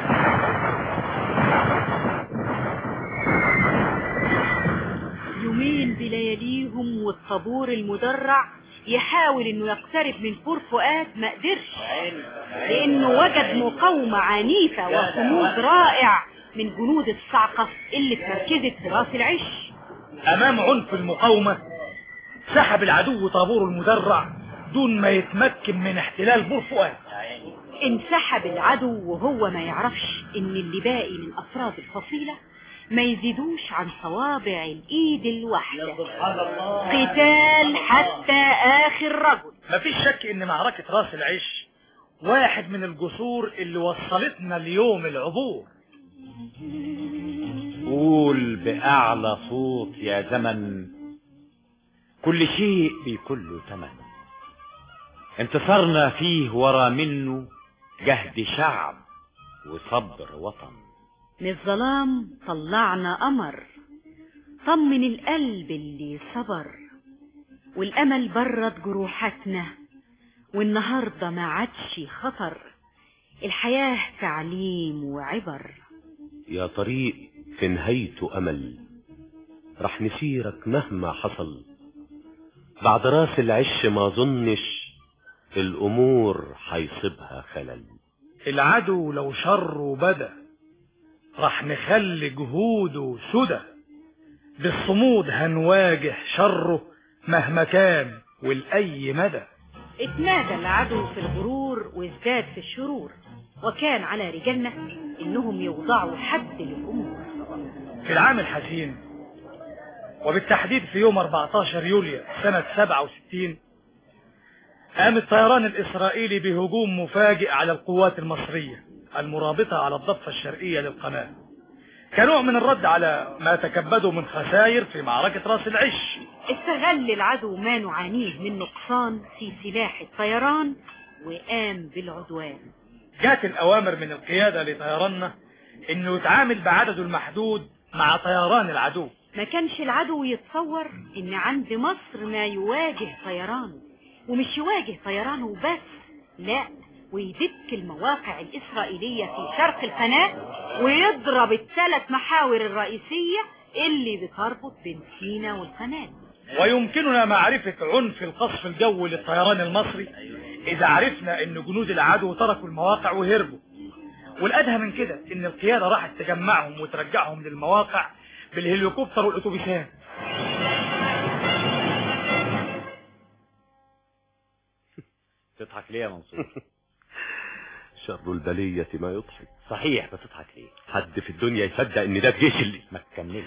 يومين بلياليهم والطابور المدرع يحاول انه يقترب من بور فؤاد، ما قدرش لانه وجد مقاومة عنيفة وصمود رائع من جنود الصعقة اللي اتمركزت في راس العش. امام عنف المقاومة سحب العدو طابور المدرع دون ما يتمكن من احتلال بور فؤاد. انسحب العدو وهو ما يعرفش ان اللي باقي من افراد الفصيلة ما يزيدوش عن صوابع الايد الواحدة. قتال حتى اخر رجل. مفيش شك ان معركة راس العش واحد من الجسور اللي وصلتنا ليوم العبور. قول بأعلى صوت يا زمن، كل شيء بيكون له ثمن. انتصارنا فيه ورا منه جهد شعب وصبر وطن. من الظلام طلعنا قمر، طمن القلب اللي صبر، والأمل برد جروحاتنا، والنهاردة ما عادش خطر، الحياة تعليم وعبر. يا طريق في نهايته أمل، رح نسيرك مهما حصل، بعد راس العش ما ظنش الأمور حيصيبها خلل. العدو لو شره بدا رح نخلي جهوده سدى، بالصمود هنواجه شره مهما كان ولأي مدى. اتمادى العدو في الغرور وازداد في الشرور، وكان على رجالنا انهم يوضعوا حد للامور. في العام الحزين وبالتحديد في يوم 14 يوليو سنة 67 قام الطيران الإسرائيلي بهجوم مفاجئ على القوات المصرية المرابطة على الضفة الشرقية للقناة، كنوع من الرد على ما تكبدوا من خسائر في معركة راس العش. استغل العدو ما نعانيه من نقصان في سلاح الطيران وقام بالعدوان. جات الأوامر من القيادة لطيراننا إنه يتعامل بعدده المحدود مع طيران العدو. ما كانش العدو يتصور إن عند مصر ما يواجه طيرانه، ومش يواجه طيرانه بس، لا، ويدك المواقع الإسرائيلية في شرق القناة ويضرب الثلاث محاور الرئيسية اللي بتربط بين سينا والقناة. ويمكننا معرفة عنف القصف الجوي للطيران المصري إذا عرفنا إن جنود العدو تركوا المواقع وهربوا، والأدهى من كده إن القيادة راحت تجمعهم وترجعهم للمواقع بالهليكوبتر والأتوبيسات. تضحك ليه يا منصور؟ شر البلية ما يضحك. صحيح، بتضحك ليه؟ حد في الدنيا يصدق ان ده الجيش اللي ما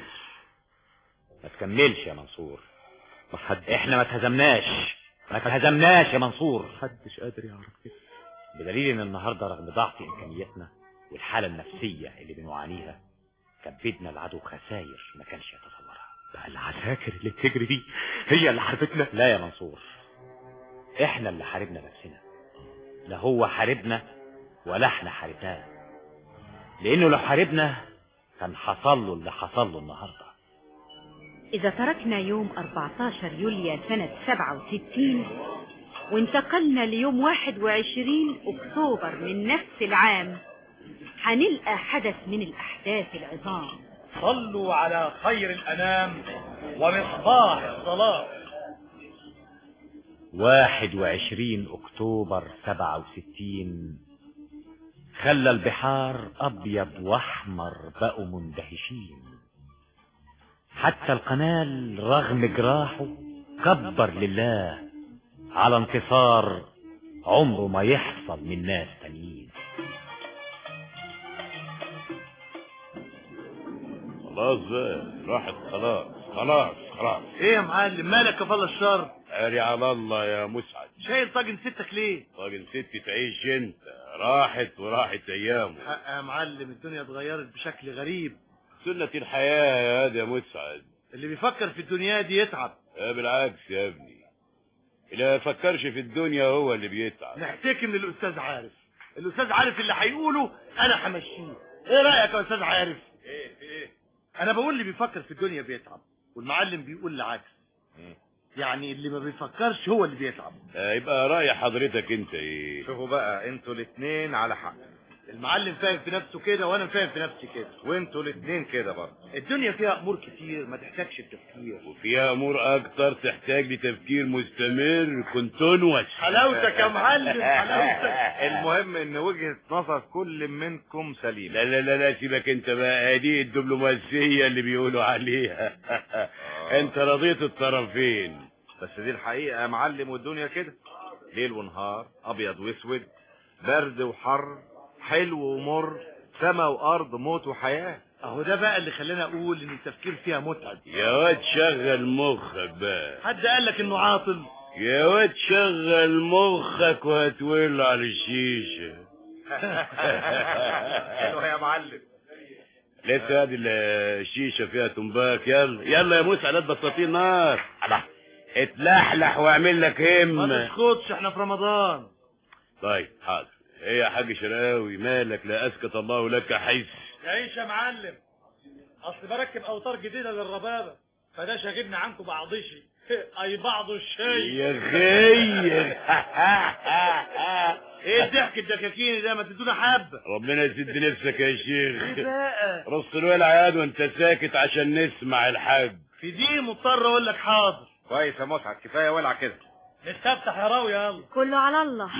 تكملش يا منصور. احنا ما اتهزمناش يا منصور. محدش قادر يعرف كده، بدليل ان النهارده رغم ضعف امكانياتنا والحالة النفسية اللي بنعانيها كبدنا العدو خسائر ما كانش يتصورها. بقى العساكر اللي بتجري دي هي اللي حاربتنا؟ لا يا منصور، احنا اللي حاربنا نفسنا، لا هو حاربنا ولا احنا حاربناه، لانه لو حاربنا كان حصل له اللي حصل له النهارده. اذا تركنا يوم 14 يوليو سنة 67 وانتقلنا ليوم 21 اكتوبر من نفس العام هنلقى حدث من الاحداث العظام. صلوا على خير الانام ومصباح الظلام. 21 اكتوبر 67 خلى البحار ابيض واحمر بقوا مندهشين، حتى القنال رغم جراحه كبر لله على انتصار عمره ما يحصل من ناس تانيين. خلاص بقى راحت، خلاص. ايه يا معلم مالك كفالة الشر؟ عاري على الله يا مسعد. شايل طاجن ستك ليه؟ طاجن ستي تعيش انت، راحت وراحت ايامه. حق يا معلم، الدنيا اتغيرت بشكل غريب. سنة الحياة يا واد يا مسعد. اللي بيفكر في الدنيا دي يتعب. بالعكس يا ابني، اللي ما يفكرش في الدنيا هو اللي بيتعب. نحتكي من الاستاذ عارف. الاستاذ عارف اللي هيقوله انا همشيه. ايه رايك يا استاذ عارف؟ ايه انا بقول اللي بيفكر في الدنيا بيتعب، والمعلم بيقول العكس. يعني اللي ما بيفكرش هو اللي بيتعب. يبقى رأي حضرتك انت ايه؟ شوفوا بقى، انتوا الاثنين على حق. المعلم فاهم في نفسه كده وانا فاهم في نفسي كده، وانتوا الاثنين كده برضه. الدنيا فيها امور كتير ما تحتاجش التفكير، وفيها امور اكتر تحتاج لتفكير مستمر كونتينوس. حلاوتك يا معلم حلاوتك. المهم ان وجهة نظر كل منكم سليمة. لا لا لا لا سيبك انت بقى، دي الدبلوماسية اللي بيقولوا عليها. انت رضيت الطرفين. بس دي الحقيقة يا معلم، والدنيا كده ليل ونهار، ابيض واسود، برد وحر، حلو ومر، سما وارض، موت وحياة. اهو ده بقى اللي خلاني اقول ان التفكير فيها متعب. يا واد شغل مخك بقى. حد قال لك انه عاطل؟ يا واد شغل مخك وهتولع على الشيشة. حلو يا معلم. لسه هذه الشيشة فيها تنباك. يلا يلا يا موسى، لا تبسطين نار. اتلحلح واعمل لك همة. ما تسكتش، احنا في رمضان. طيب حاضر. ايه يا حاج شراوي مالك؟ لا اسكت الله لك حيث. تعيش يا معلم، اصل بركب اوتار جديده للربابه، فده شاغلني عنكم بعضشي. اي بعض الشيء يا خير. ايه الضحك الدكاكيني ده؟ ما تدونا حبه. ربنا يسد نفسك يا شيخ. ايه بقى؟ رص الولع وانت ساكت عشان نسمع الحاج. في دي مضطر اقول لك حاضر. كويس يا مسعد، كفايه ولع كده. نستفتح يا راوي يلا. كله على الله.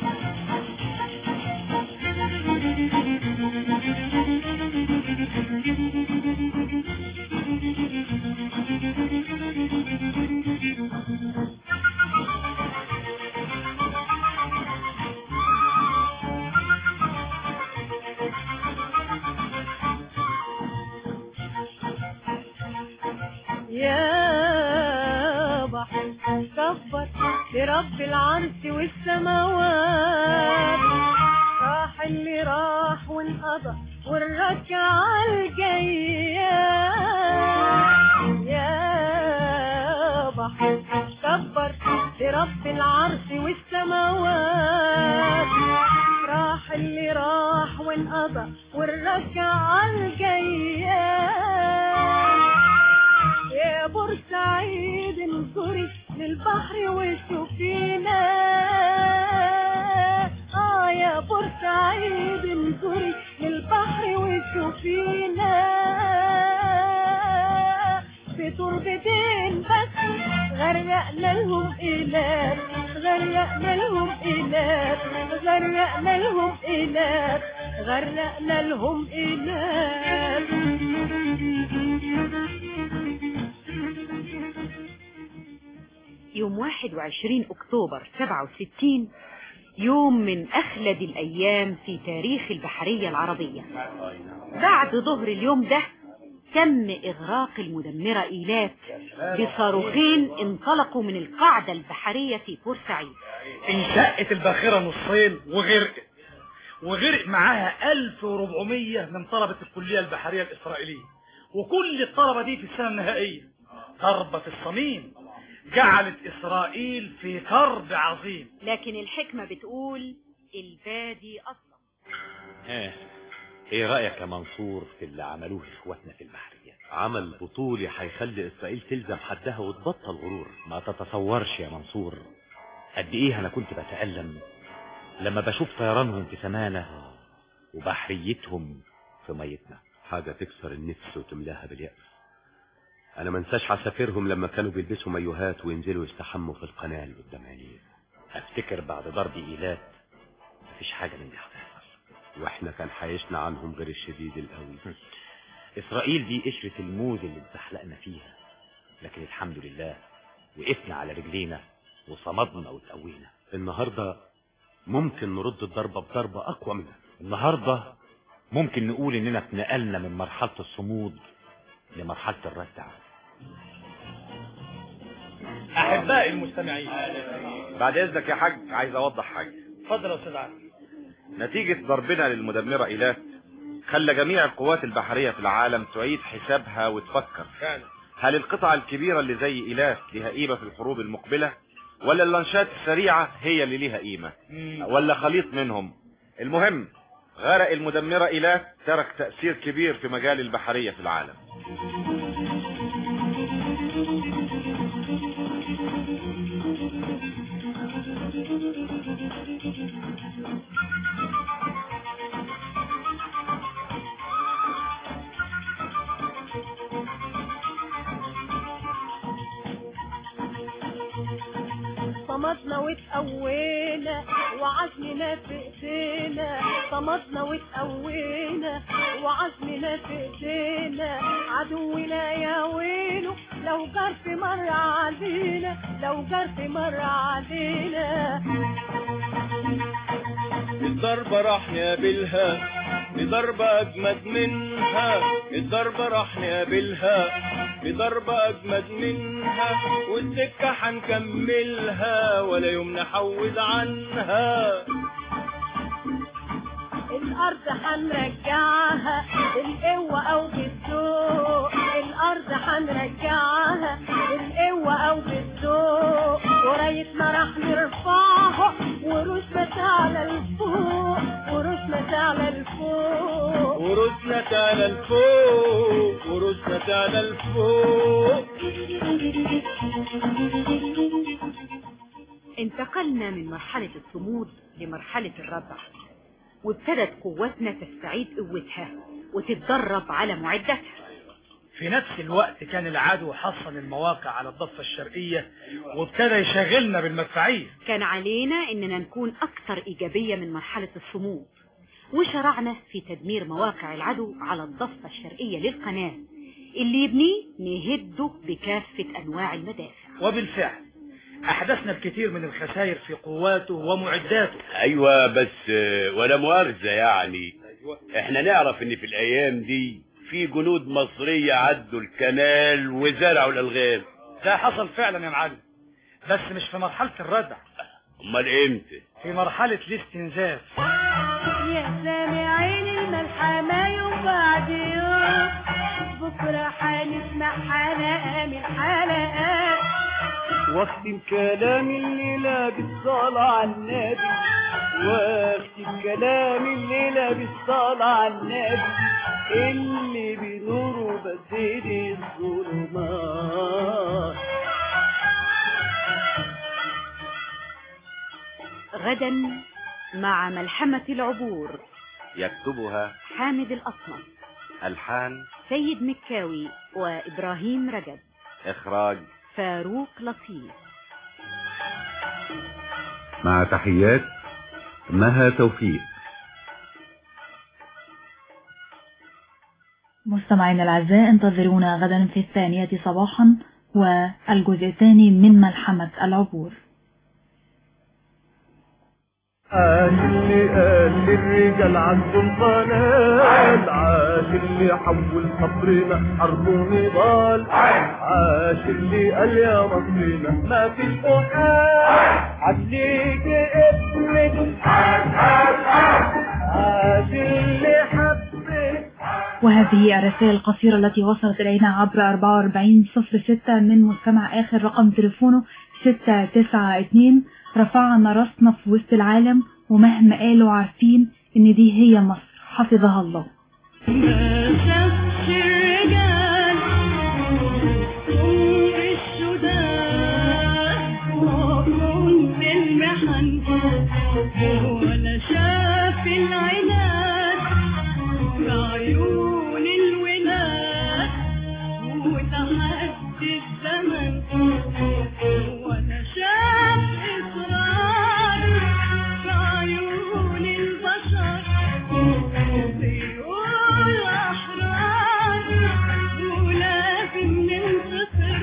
يا بحر كبر لرب العرش والسماوات، راح اللي راح وانقضى والركعة الجاية. يا بحر كبر لرب العرش والسماوات، راح اللي راح وانقضى والركعة الجاية. يا بورسعيد انظري للبحر وشوفينا، يا بورسعيد انظري للبحر وشوفينا. في تربتين بس غرقنا لهم إيلات، غرقنا لهم إيلات، غرقنا لهم إيلات، غرقنا لهم إيلات. يوم 21 أكتوبر 67 يوم من أخلد الأيام في تاريخ البحرية العربية. بعد ظهر اليوم ده تم إغراق المدمرة إيلات بصاروخين انطلقوا من القاعدة البحرية في بورسعيد. انشقت الباخرة نصين وغرق معاها 1400 من طلبة الكلية البحرية الإسرائيلية، وكل الطلبة دي في السنة النهائية. ضربة في الصميم جعلت إسرائيل في كرب عظيم. لكن الحكمة بتقول البادي أصلا. ايه رأيك يا منصور في اللي عملوه اخواتنا في البحرية؟ عمل بطولي هيخلي اسرائيل تلزم حدها وتبطل غرور. ما تتصورش يا منصور قد ايه انا كنت بتألم لما بشوف طيرانهم في سمانة وبحريتهم في ميتنا. حاجة تكسر النفس وتملاها باليأس. انا منساش عسافرهم لما كانوا بيلبسوا مايوهات وينزلوا يستحموا في القناة اللي قدام عينيه. افتكر بعد ضرب ايلات مفيش حاجة من دي هتحصل، واحنا كان حيشنا عنهم غير الشديد القوي. اسرائيل دي قشرة الموز اللي اتزحلقنا فيها، لكن الحمد لله وقفنا على رجلينا وصمدنا وتقوينا. النهاردة ممكن نرد الضربة بضربة اقوى منها. النهاردة ممكن نقول اننا اتنقلنا من مرحلة الصمود لمرحلة الردع. احبائي المستمعين، بعد اذنك يا حاج عايز اوضح حاجة. اتفضل يا استاذ علي. نتيجة ضربنا للمدمرة إيلات خلى جميع القوات البحرية في العالم تعيد حسابها وتفكر هل القطع الكبيرة اللي زي إيلات لها قيمة في الحروب المقبلة، ولا اللانشات السريعة هي اللي ليها قيمة، ولا خليط منهم. المهم غرق المدمرة إيلات ترك تأثير كبير في مجال البحرية في العالم. صمدنا واتقوينا وعزمنا في ايدينا، صمدنا واتقوينا وعزمنا في ايدينا، عدونا يا ويله لو جرف مر علينا، لو جرف مر علينا. الضربة راح نقابلها بضربة أجمد منها، الضربة راح نقابلها بضربة أجمد منها، والسكة هنكملها ولا يوم نحوز عنها. الأرض هنرجعها بالقوة أو بالذوق، الأرض هنرجعها بالقوة أو بالذوق، ورايتنا راح نرفعها وروسنا تعلى لفوق، وروسنا تعلى لفوق، وروسنا تعلى لفوق، وروسنا تعلى لفوق. انتقلنا من مرحلة الصمود لمرحلة الردع، وابتدت قوتنا تستعيد قوتها وتتدرب على معدتها. في نفس الوقت كان العدو حصن المواقع على الضفة الشرقية وابتدى يشغلنا بالمدفعية. كان علينا اننا نكون اكثر ايجابية من مرحلة الصمود، وشرعنا في تدمير مواقع العدو على الضفة الشرقية للقناة، اللي يبنيه نهده بكافة انواع المدافع. وبالفعل احدثنا الكثير من الخسائر في قواته ومعداته. ايوه بس ولا مؤاخذة يعني احنا نعرف ان في الايام دي في جنود مصرية عدوا الكنال وزرعوا الالغام. ده حصل فعلا يا معلم، بس مش في مرحلة الردع. امال امتى؟ في مرحلة الاستنزاف. يا سامعين الملحمة يوم بعد يوم، بكرة هنسمع حلقة من حلقات، واختم كلامي الليلة بالصلاة على النبي، واختم كلامي الليلة بالصلاة على النبي، اللي بنوره بدد الظلمات. غدا مع ملحمة العبور، يكتبها حامد الأصمت، ألحان سيد مكاوي وإبراهيم رجب، إخراج فاروق لطيف. مع تحيات مها توفيق. مستمعينا الأعزاء، انتظرونا غدا في 2 صباحا والجزء الثاني من ملحمة العبور. اللي قال للرجال عندهم قنال، عاش اللي حول صبرنا حرب ونضال، عاش اللي قال يا مصرنا ما فيش محال، عليك ابنك عاش اللي حبك. وهذه الرسائل القصيرة التي وصلت إلينا عبر 4406 من مستمع آخر رقم تليفونه 692. رفعنا راسنا في وسط العالم، ومهما قالوا عارفين ان دي هي مصر حفظها الله. ما شافش الرجال عمر الشداد وعمر بالمحن، ولا شاف العناد بعيون الولاد وتحدي الزمن، ولا شاف إصرار بعيون البشر بيقول أحرار ولازم ننتصر.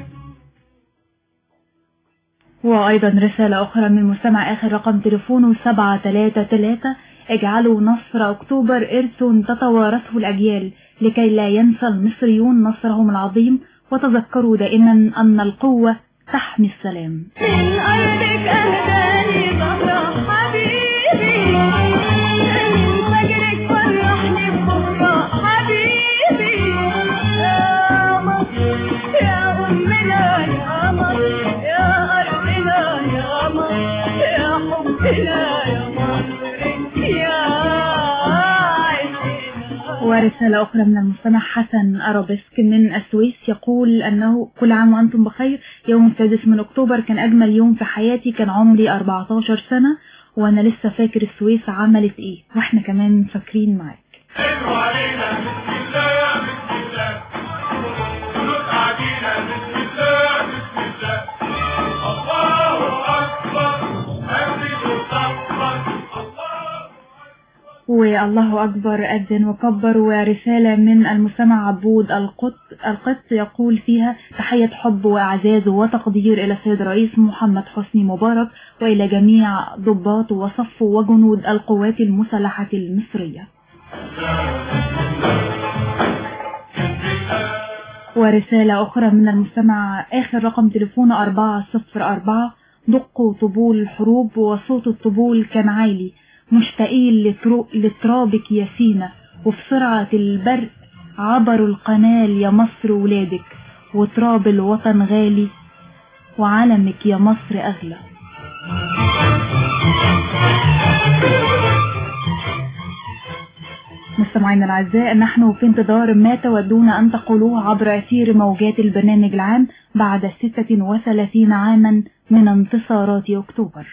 وأيضا رسالة أخرى من مستمع آخر رقم تليفونه 733. اجعلوا نصر أكتوبر إرث تتوارثه الأجيال لكي لا ينسى المصريون نصرهم العظيم، وتذكروا دائما أن القوة تحمي السلام. من أرضك أهداني ظهر حبيبي ورسالة أخرى من المستمع حسن أرابسك من السويس يقول أنه كل عام وأنتم بخير. يوم 6 من أكتوبر كان أجمل يوم في حياتي، كان عمري 14 سنة وأنا لسه فاكر السويس عملت إيه، وإحنا كمان فاكرين معاك. والله أكبر أذن وكبر. ورسالة من المستمع عبود القط يقول فيها تحية حب وإعزاز وتقدير إلى السيد الرئيس محمد حسني مبارك وإلى جميع ضباط وصف وجنود القوات المسلحة المصرية. ورسالة أخرى من المستمع آخر رقم تليفونه 404. دقوا طبول الحروب وصوت الطبول كان عالي، مشتاقين لترابك يا سينا، وفي سرعة البرق عبروا القنال يا مصر ولادك، وتراب الوطن غالي وعلمك يا مصر أغلى. مستمعينا الأعزاء، نحن في انتظار ما تودون أن تقولوه عبر أثير موجات البرنامج العام بعد 36 عاما من انتصارات أكتوبر.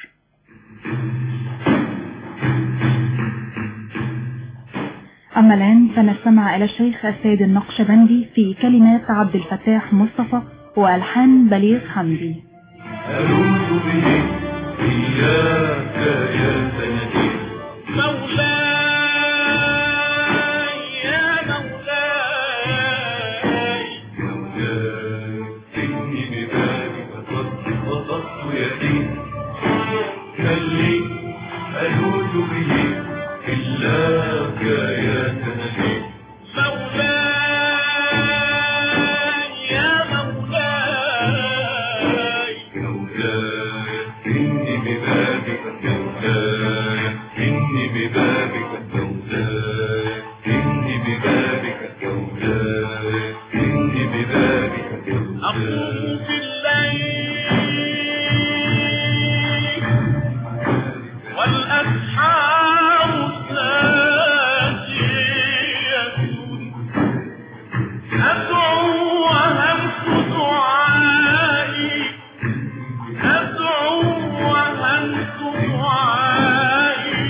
أما الآن فنستمع إلى الشيخ السيد النقشبندي في كلمات عبد الفتاح مصطفى وألحان بليغ حمدي. ألوذ به إياك يا سندي مولاي يا مولاي إني ببابك قد بسطت يدي كلي ألوذ به إياك يا سندي مولاي يا مولاي إني ببابك مولاي إني ببابك مولاي إني ببابك مولاي إني ببابك مولاي أقوم في الليل والأسحار ساجية أدعو وهمس دعائي أدعو وهمس دعائي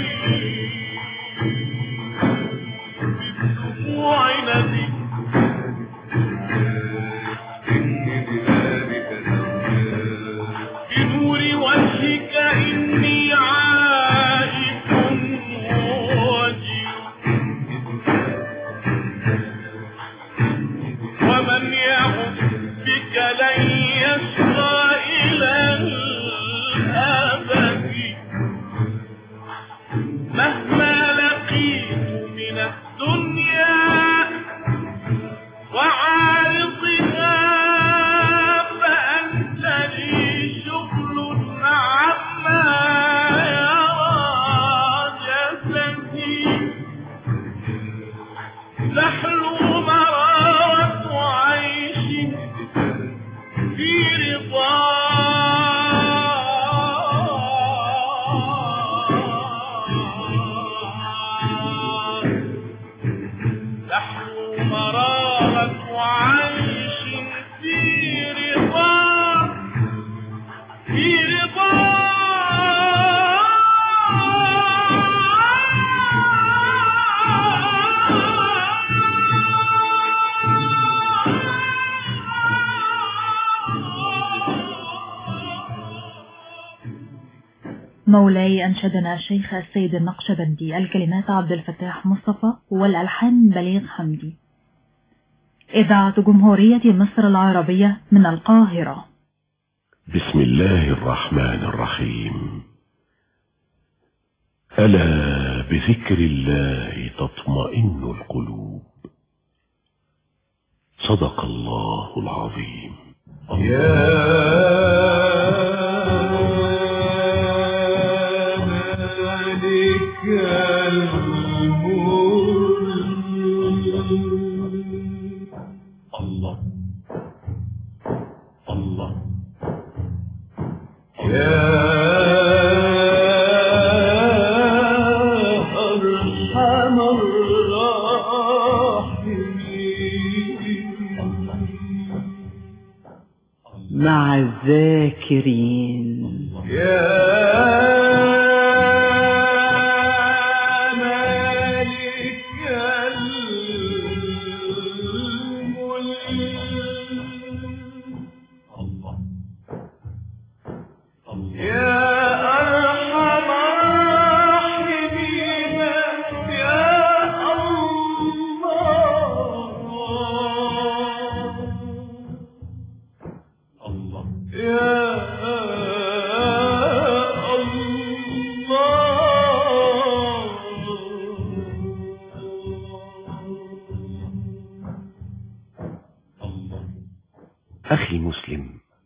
بدموع نبي بنور وجهك إني عائد وجيء ومن يعد بك لن يشقى إلى الأبد مهما لقيت من الدنيا وعارضها فأنت لي شغل عما يرى جسدي تحلو مرارة عيش في رضا تحلو مرارة عيش في رضا في رضا مولاي أنشدنا الشيخ السيد النقشبندي، الكلمات عبد الفتاح مصطفى والألحان بليغ حمدي. إذاعة جمهورية مصر العربية من القاهرة. بسم الله الرحمن الرحيم. ألا بذكر الله تطمئن القلوب. صدق الله العظيم. الله الله يا أرحم الراحمين مع الذاكرين. أخي المسلم،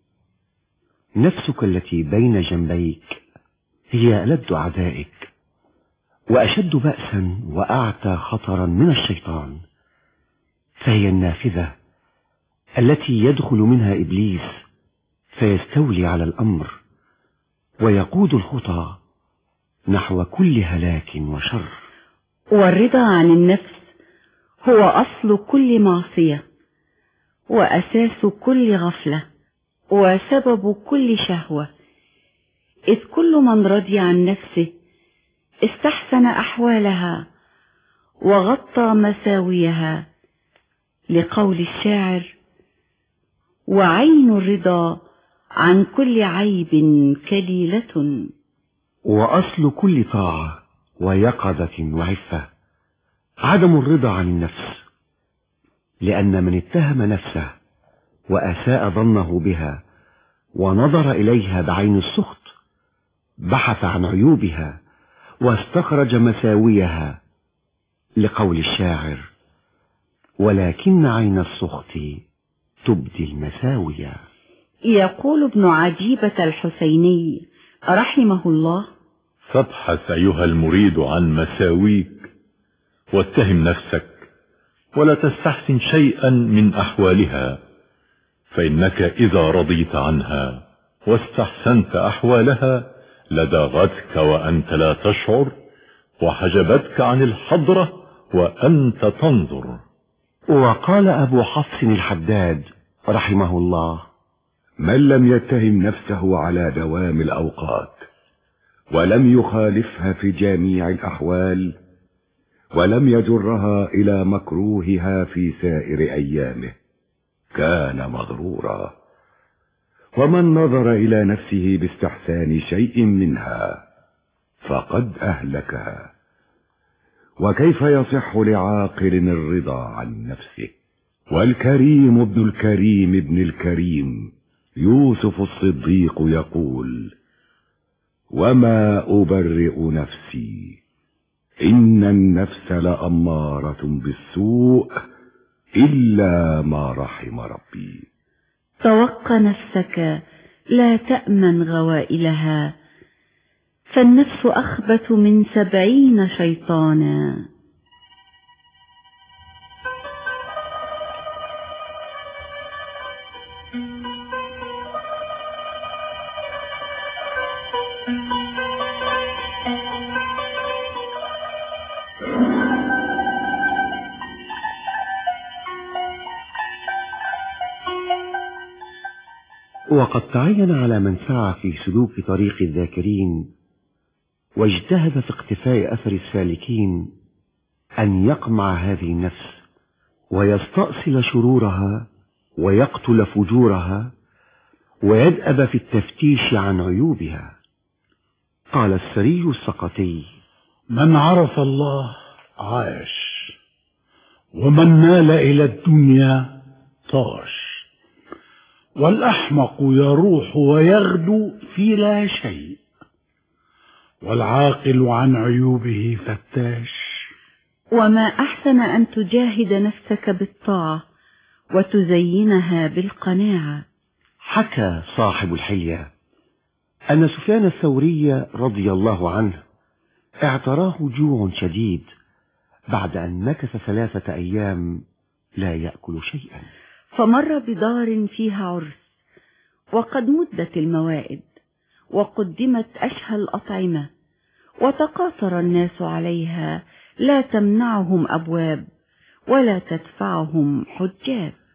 نفسك التي بين جنبيك هي ألد أعدائك وأشد بأسا وأعتى خطرا من الشيطان، فهي النافذة التي يدخل منها إبليس فيستولي على الأمر ويقود الخطى نحو كل هلاك وشر. والرضا عن النفس هو أصل كل معصية وأساس كل غفلة وسبب كل شهوة، إذ كل من رضي عن نفسه استحسن أحوالها وغطى مساويها، لقول الشاعر: وعين الرضا عن كل عيب كليلة. وأصل كل طاعة ويقظة وعفة عدم الرضا عن النفس، لأن من اتهم نفسه وأساء ظنه بها ونظر إليها بعين السخط بحث عن عيوبها واستخرج مساويها، لقول الشاعر: ولكن عين السخط تبدي المساوي. يقول ابن عجيبة الحسيني رحمه الله: فابحث أيها المريد عن مساويك واتهم نفسك ولا تستحسن شيئا من أحوالها، فإنك إذا رضيت عنها واستحسنت أحوالها لداغتك وأنت لا تشعر، وحجبتك عن الحضرة وأنت تنظر. وقال أبو حفص الحداد رحمه الله: من لم يتهم نفسه على دوام الأوقات ولم يخالفها في جميع الأحوال ولم يجرها إلى مكروهها في سائر أيامه كان مغرورا، ومن نظر إلى نفسه باستحسان شيء منها فقد أهلكها. وكيف يصح لعاقل الرضا عن نفسه؟ والكريم ابن الكريم ابن الكريم يوسف الصديق يقول: وما أبرئ نفسي إن النفس لأمارة بالسوء إلا ما رحم ربي. توق نفسك لا تأمن غوائلها، فالنفس أخبث من 70 شيطانا. وقد تعين على من سعى في سلوك طريق الذاكرين واجتهد في اقتفاء أثر السالكين أن يقمع هذه النفس ويستأصل شرورها ويقتل فجورها ويدأب في التفتيش عن عيوبها. قال السري السقطي: من عرف الله عاش، ومن مال إلى الدنيا طاش، والأحمق يروح ويغدو في لا شيء، والعاقل عن عيوبه فتاش. وما أحسن أن تجاهد نفسك بالطاعة وتزينها بالقناعة. حكى صاحب الحلية أن سفيان الثوري رضي الله عنه اعتراه جوع شديد بعد أن مكث 3 أيام لا يأكل شيئا، فمر بدار فيها عرس وقد مدت الموائد وقدمت أشهى الأطعمة، وتقاطر الناس عليها لا تمنعهم أبواب ولا تدفعهم حجاب.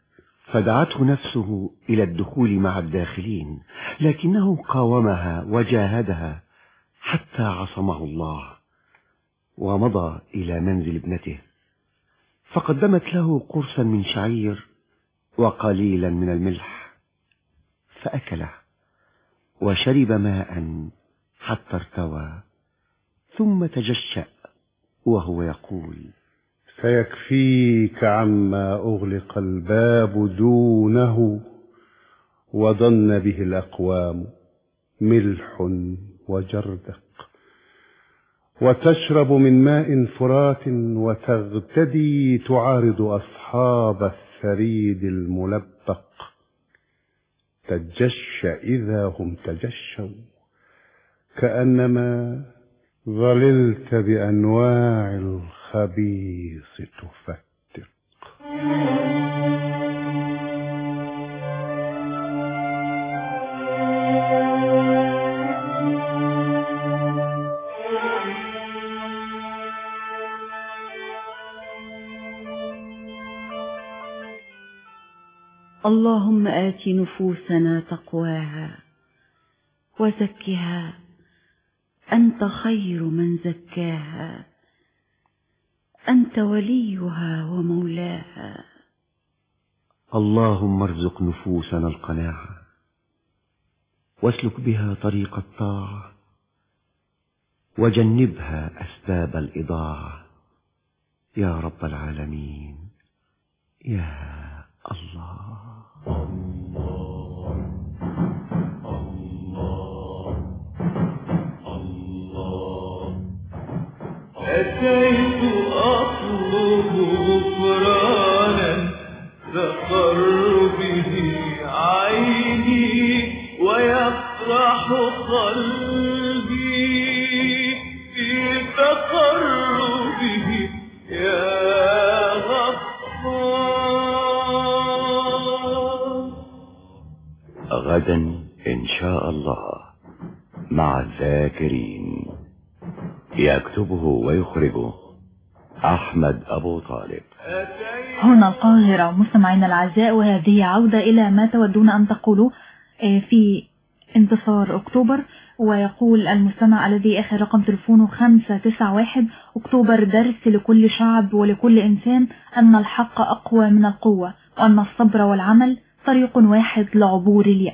فدعته نفسه إلى الدخول مع الداخلين، لكنه قاومها وجاهدها حتى عصمه الله، ومضى إلى منزل ابنته فقدمت له قرصا من شعير وقليلا من الملح، فأكله وشرب ماء حتى ارتوى، ثم تجشأ وهو يقول: سيكفيك عما أغلق الباب دونه، وضن به الأقوام ملح وجردق، وتشرب من ماء فرات، وتغتدي تعارض أصحاب الثريد الملبق، تجش إذا هم تجشوا، كأنما ظللت بأنواع الخبيث تفتق. اللهم آت نفوسنا تقواها وزكها، أنت خير من زكاها، أنت وليها ومولاها. اللهم ارزق نفوسنا القناعة، واسلك بها طريق الطاعة، وجنبها أسباب الإضاعة، يا رب العالمين يا الله. أتيت أطلب غفرانا تقر به عيني، ويفرح قلبي في تقربه يا غفار. غدا إن شاء الله مع الذاكرين، يكتبه ويخرجه أحمد أبو طالب. هنا القاهرة. مستمعينا الأعزاء، وهذه عودة إلى ما تودون أن تقولوا في انتصار أكتوبر. ويقول المستمع الذي آخر رقم تلفونه 591: أكتوبر درس لكل شعب ولكل إنسان أن الحق أقوى من القوة، وأن الصبر والعمل طريق واحد لعبور اليأس.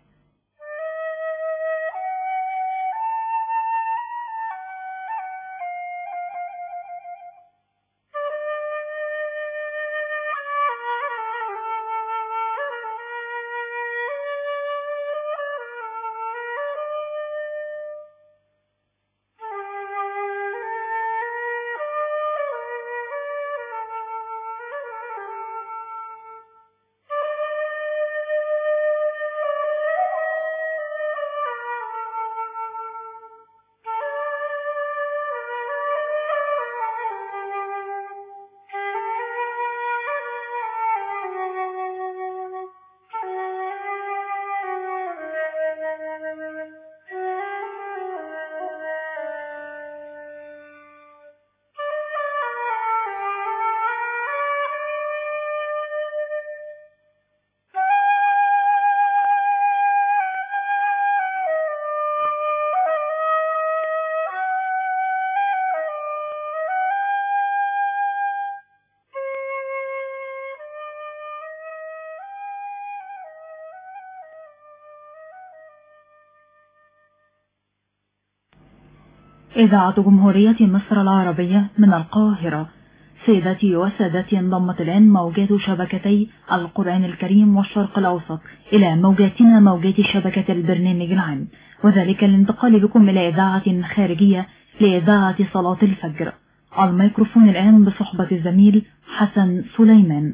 إذاعة جمهورية مصر العربية من القاهرة. سيداتي وسادتي، انضمت الآن موجات شبكتي القرآن الكريم والشرق الأوسط إلى موجاتنا، موجات شبكة البرنامج العام، وذلك الانتقال بكم إلى إذاعة خارجية لإذاعة صلاة الفجر. على الميكروفون الآن بصحبة الزميل حسن سليمان.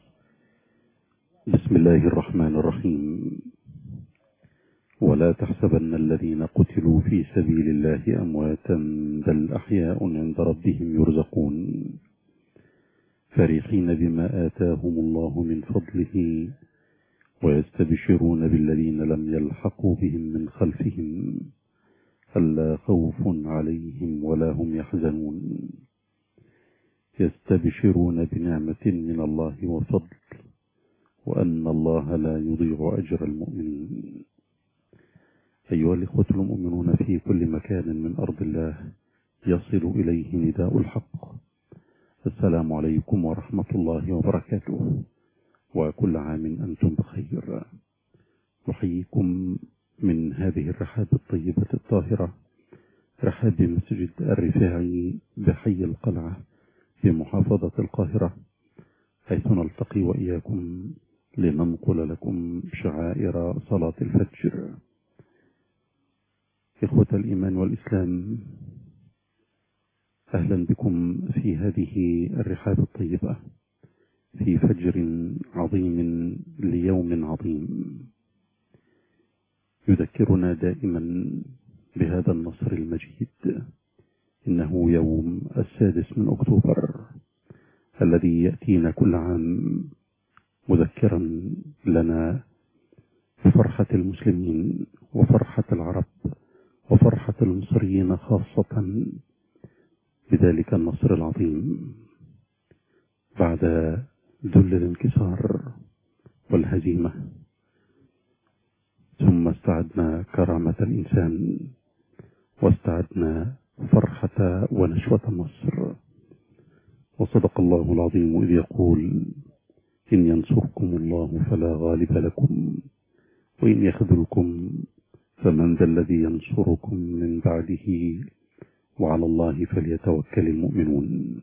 بسم الله الرحمن الرحيم. ولا تحسبن الذين قتلوا في سبيل الله أمواتا، بل أحياء عند ربهم يرزقون، فرحين بما آتاهم الله من فضله، ويستبشرون بالذين لم يلحقوا بهم من خلفهم ألا خوف عليهم ولا هم يحزنون، يستبشرون بنعمة من الله وفضل، وأن الله لا يضيع أجر المؤمنين. أيها الإخوة المؤمنون في كل مكان من أرض الله يصل إليه نداء الحق، السلام عليكم ورحمة الله وبركاته، وكل عام أنتم بخير. نحييكم من هذه الرحاب الطيبة الطاهرة، رحاب مسجد الرفاعي بحي القلعة بمحافظة القاهرة، حيث نلتقي وإياكم لننقل لكم شعائر صلاة الفجر. إخوة الإيمان والإسلام، أهلا بكم في هذه الرحاب الطيبة في فجر عظيم ليوم عظيم يذكرنا دائما بهذا النصر المجيد. إنه يوم 6 أكتوبر الذي يأتينا كل عام مذكرا لنا بفرحة المسلمين وفرحة العرب وفرحة المصريين خاصة بذلك النصر العظيم بعد ذل الانكسار والهزيمة. ثم استعدنا كرامة الإنسان واستعدنا فرحة ونشوة النصر. وصدق الله العظيم إذ يقول: إن ينصركم الله فلا غالب لكم وإن يخذلكم فمن ذا الذي ينصركم من بعده وعلى الله فليتوكل المؤمنون.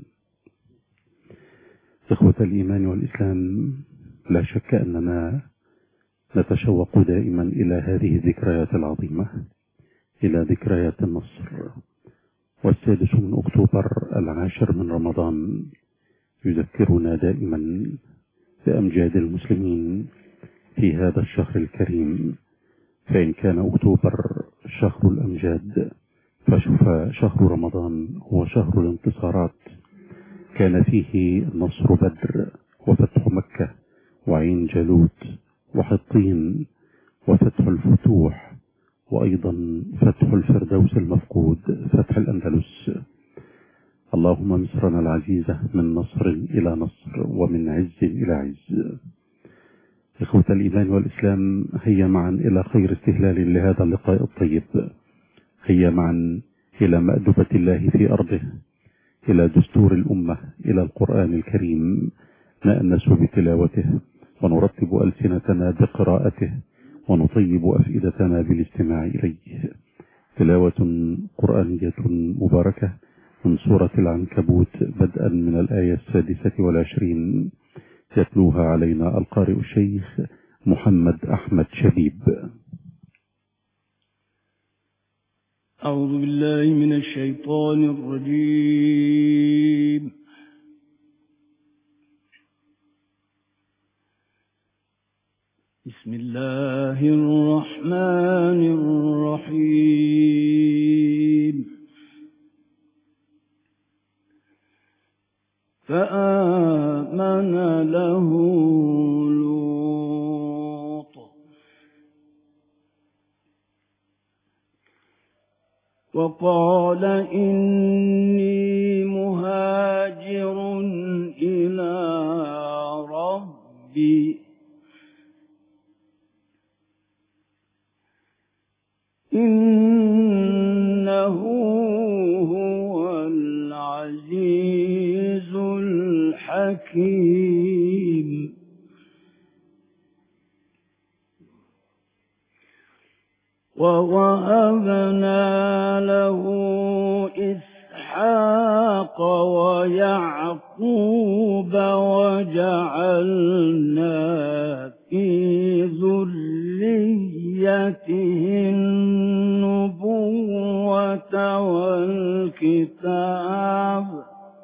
إخوة الإيمان والإسلام، لا شك أننا نتشوق دائما إلى هذه الذكريات العظيمة، إلى ذكريات النصر. 6 أكتوبر 10 من رمضان يذكرنا دائما بأمجاد المسلمين في هذا الشهر الكريم. فإن كان أكتوبر شهر الأمجاد، فشهر رمضان هو شهر الانتصارات. كان فيه نصر بدر وفتح مكة وعين جالوت وحطين وفتح الفتوح، وأيضا فتح الفردوس المفقود، فتح الأندلس. اللهم مصرنا العزيزة من نصر إلى نصر ومن عز إلى عز. إخوة الإيمان والإسلام، هيا معا إلى خير استهلال لهذا اللقاء الطيب. هيا معا إلى مأدبة الله في أرضه، إلى دستور الأمة، إلى القرآن الكريم، نأنس بتلاوته ونرتب ألسنتنا بقراءته ونطيب أفئدتنا بالاستماع إليه. تلاوة قرآنية مباركة من سورة العنكبوت بدءا من الآية 26 يتلوها علينا القارئ الشيخ محمد أحمد شبيب. أعوذ بالله من الشيطان الرجيم. بسم الله الرحمن الرحيم. فآمن له لوط وقال إني مهاجر إلى ربي إنه هو العزيز الحكيم. ووهبنا له إسحاق ويعقوب وجعلنا في ذريته النبوة والكتاب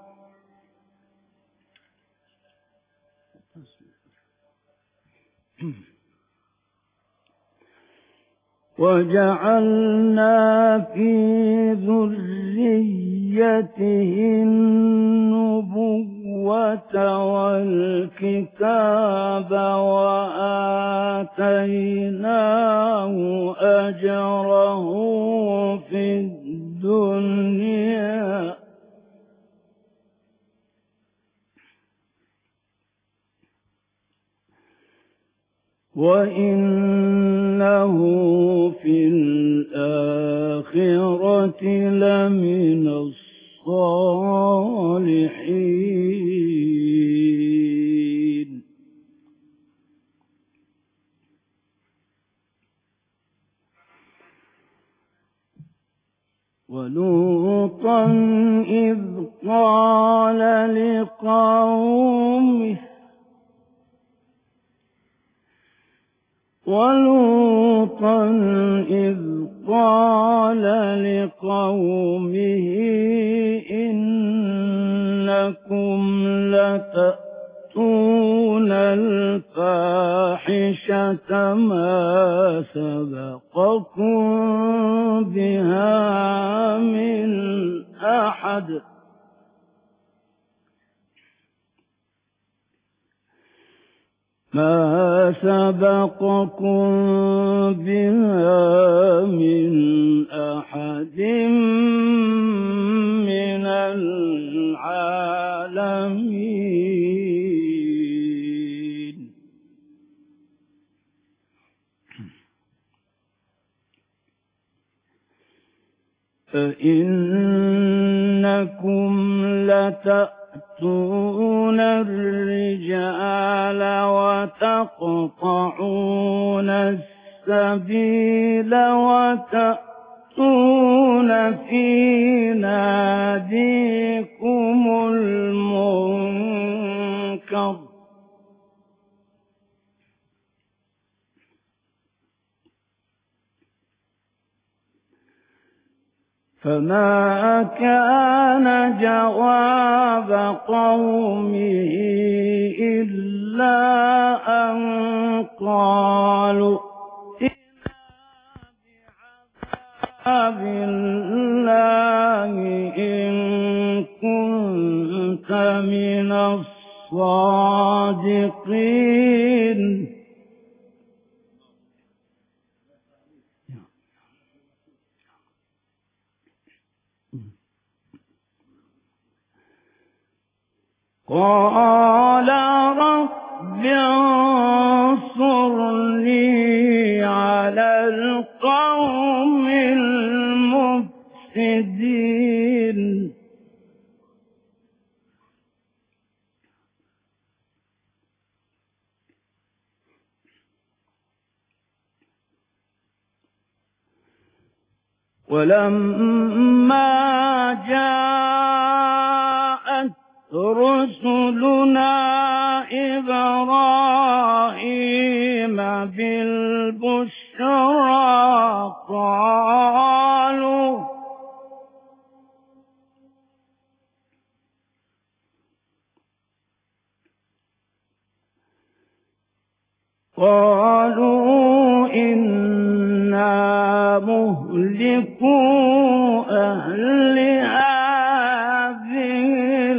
وجعلنا في ذريته النبوة والكتاب وآتيناه أجره في الدنيا وإنه في الآخرة لمن الصالحين. ولوطا إذ قال لقومه إنكم لتأتون الفاحشة ما سبقكم بها من أحد من العالمين. فإنكم لتأتون الرجال وتقطعون السبيل وتأتون في ناديكم المنكر فما كان جواب قومه إلا أن قالوا بعذاب الله إن كنت من الصادقين. قال رب انصرني على القوم المفسدين. ولما جاءت رسلنا إبراهيم بالبشرى قالوا إنا مهلكو أهل هذه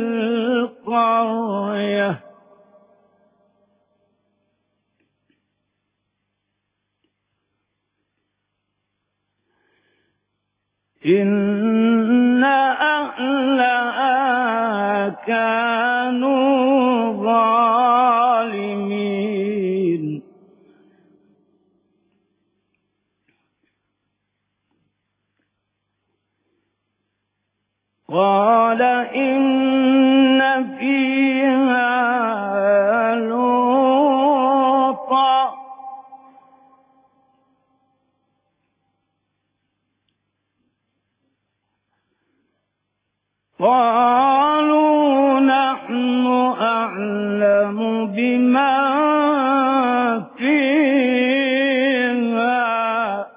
القرية إن أهلها كانوا ظالمين. قال إن فيها لوطا قالوا نحن أعلم بما فيها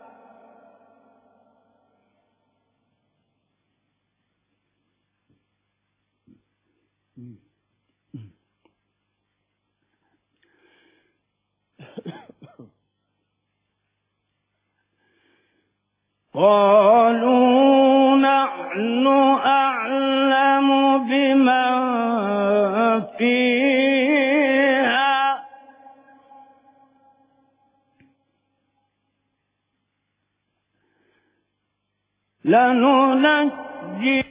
قالوا نحن أعلم بما فيها لننجينه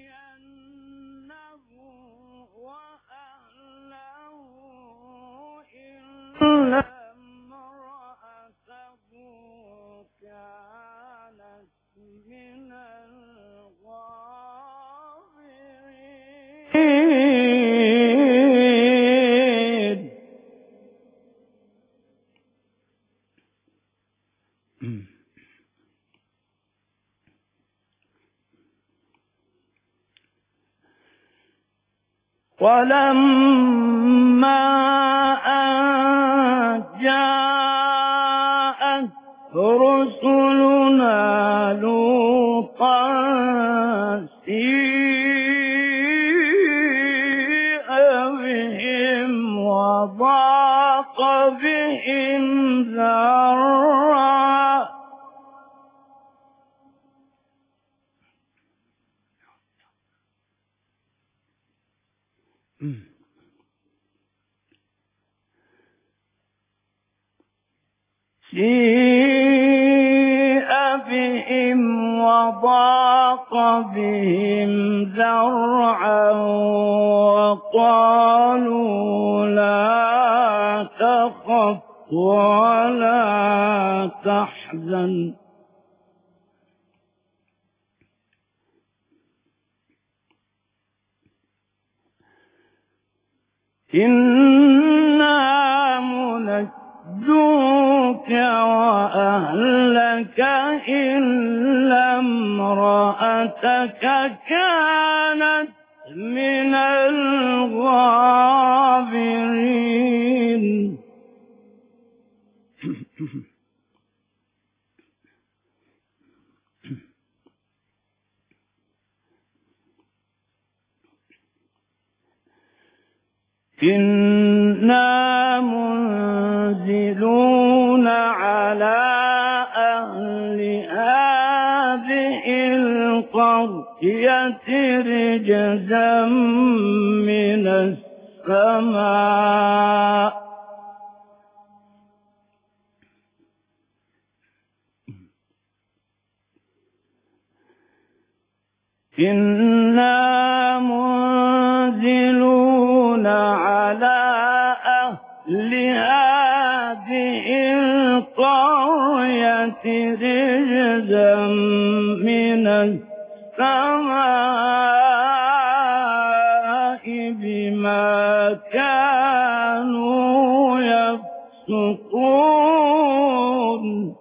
وأهله إلا امرأته ولما أن جاءت رسلنا لوطا سيء بهم وضاق بهم ذرعا سيء بهم وضاق بهم ذرعا وقالوا لا تخف ولا تحزن إنا منجوك وأهلك إلا امرأتك كانت من الغابرين إنا منزلون على أهل هذه القرية رجزا من السماء إنا منزلون على أهل هذه القرية رجزا من السماء بما كانوا يفسقون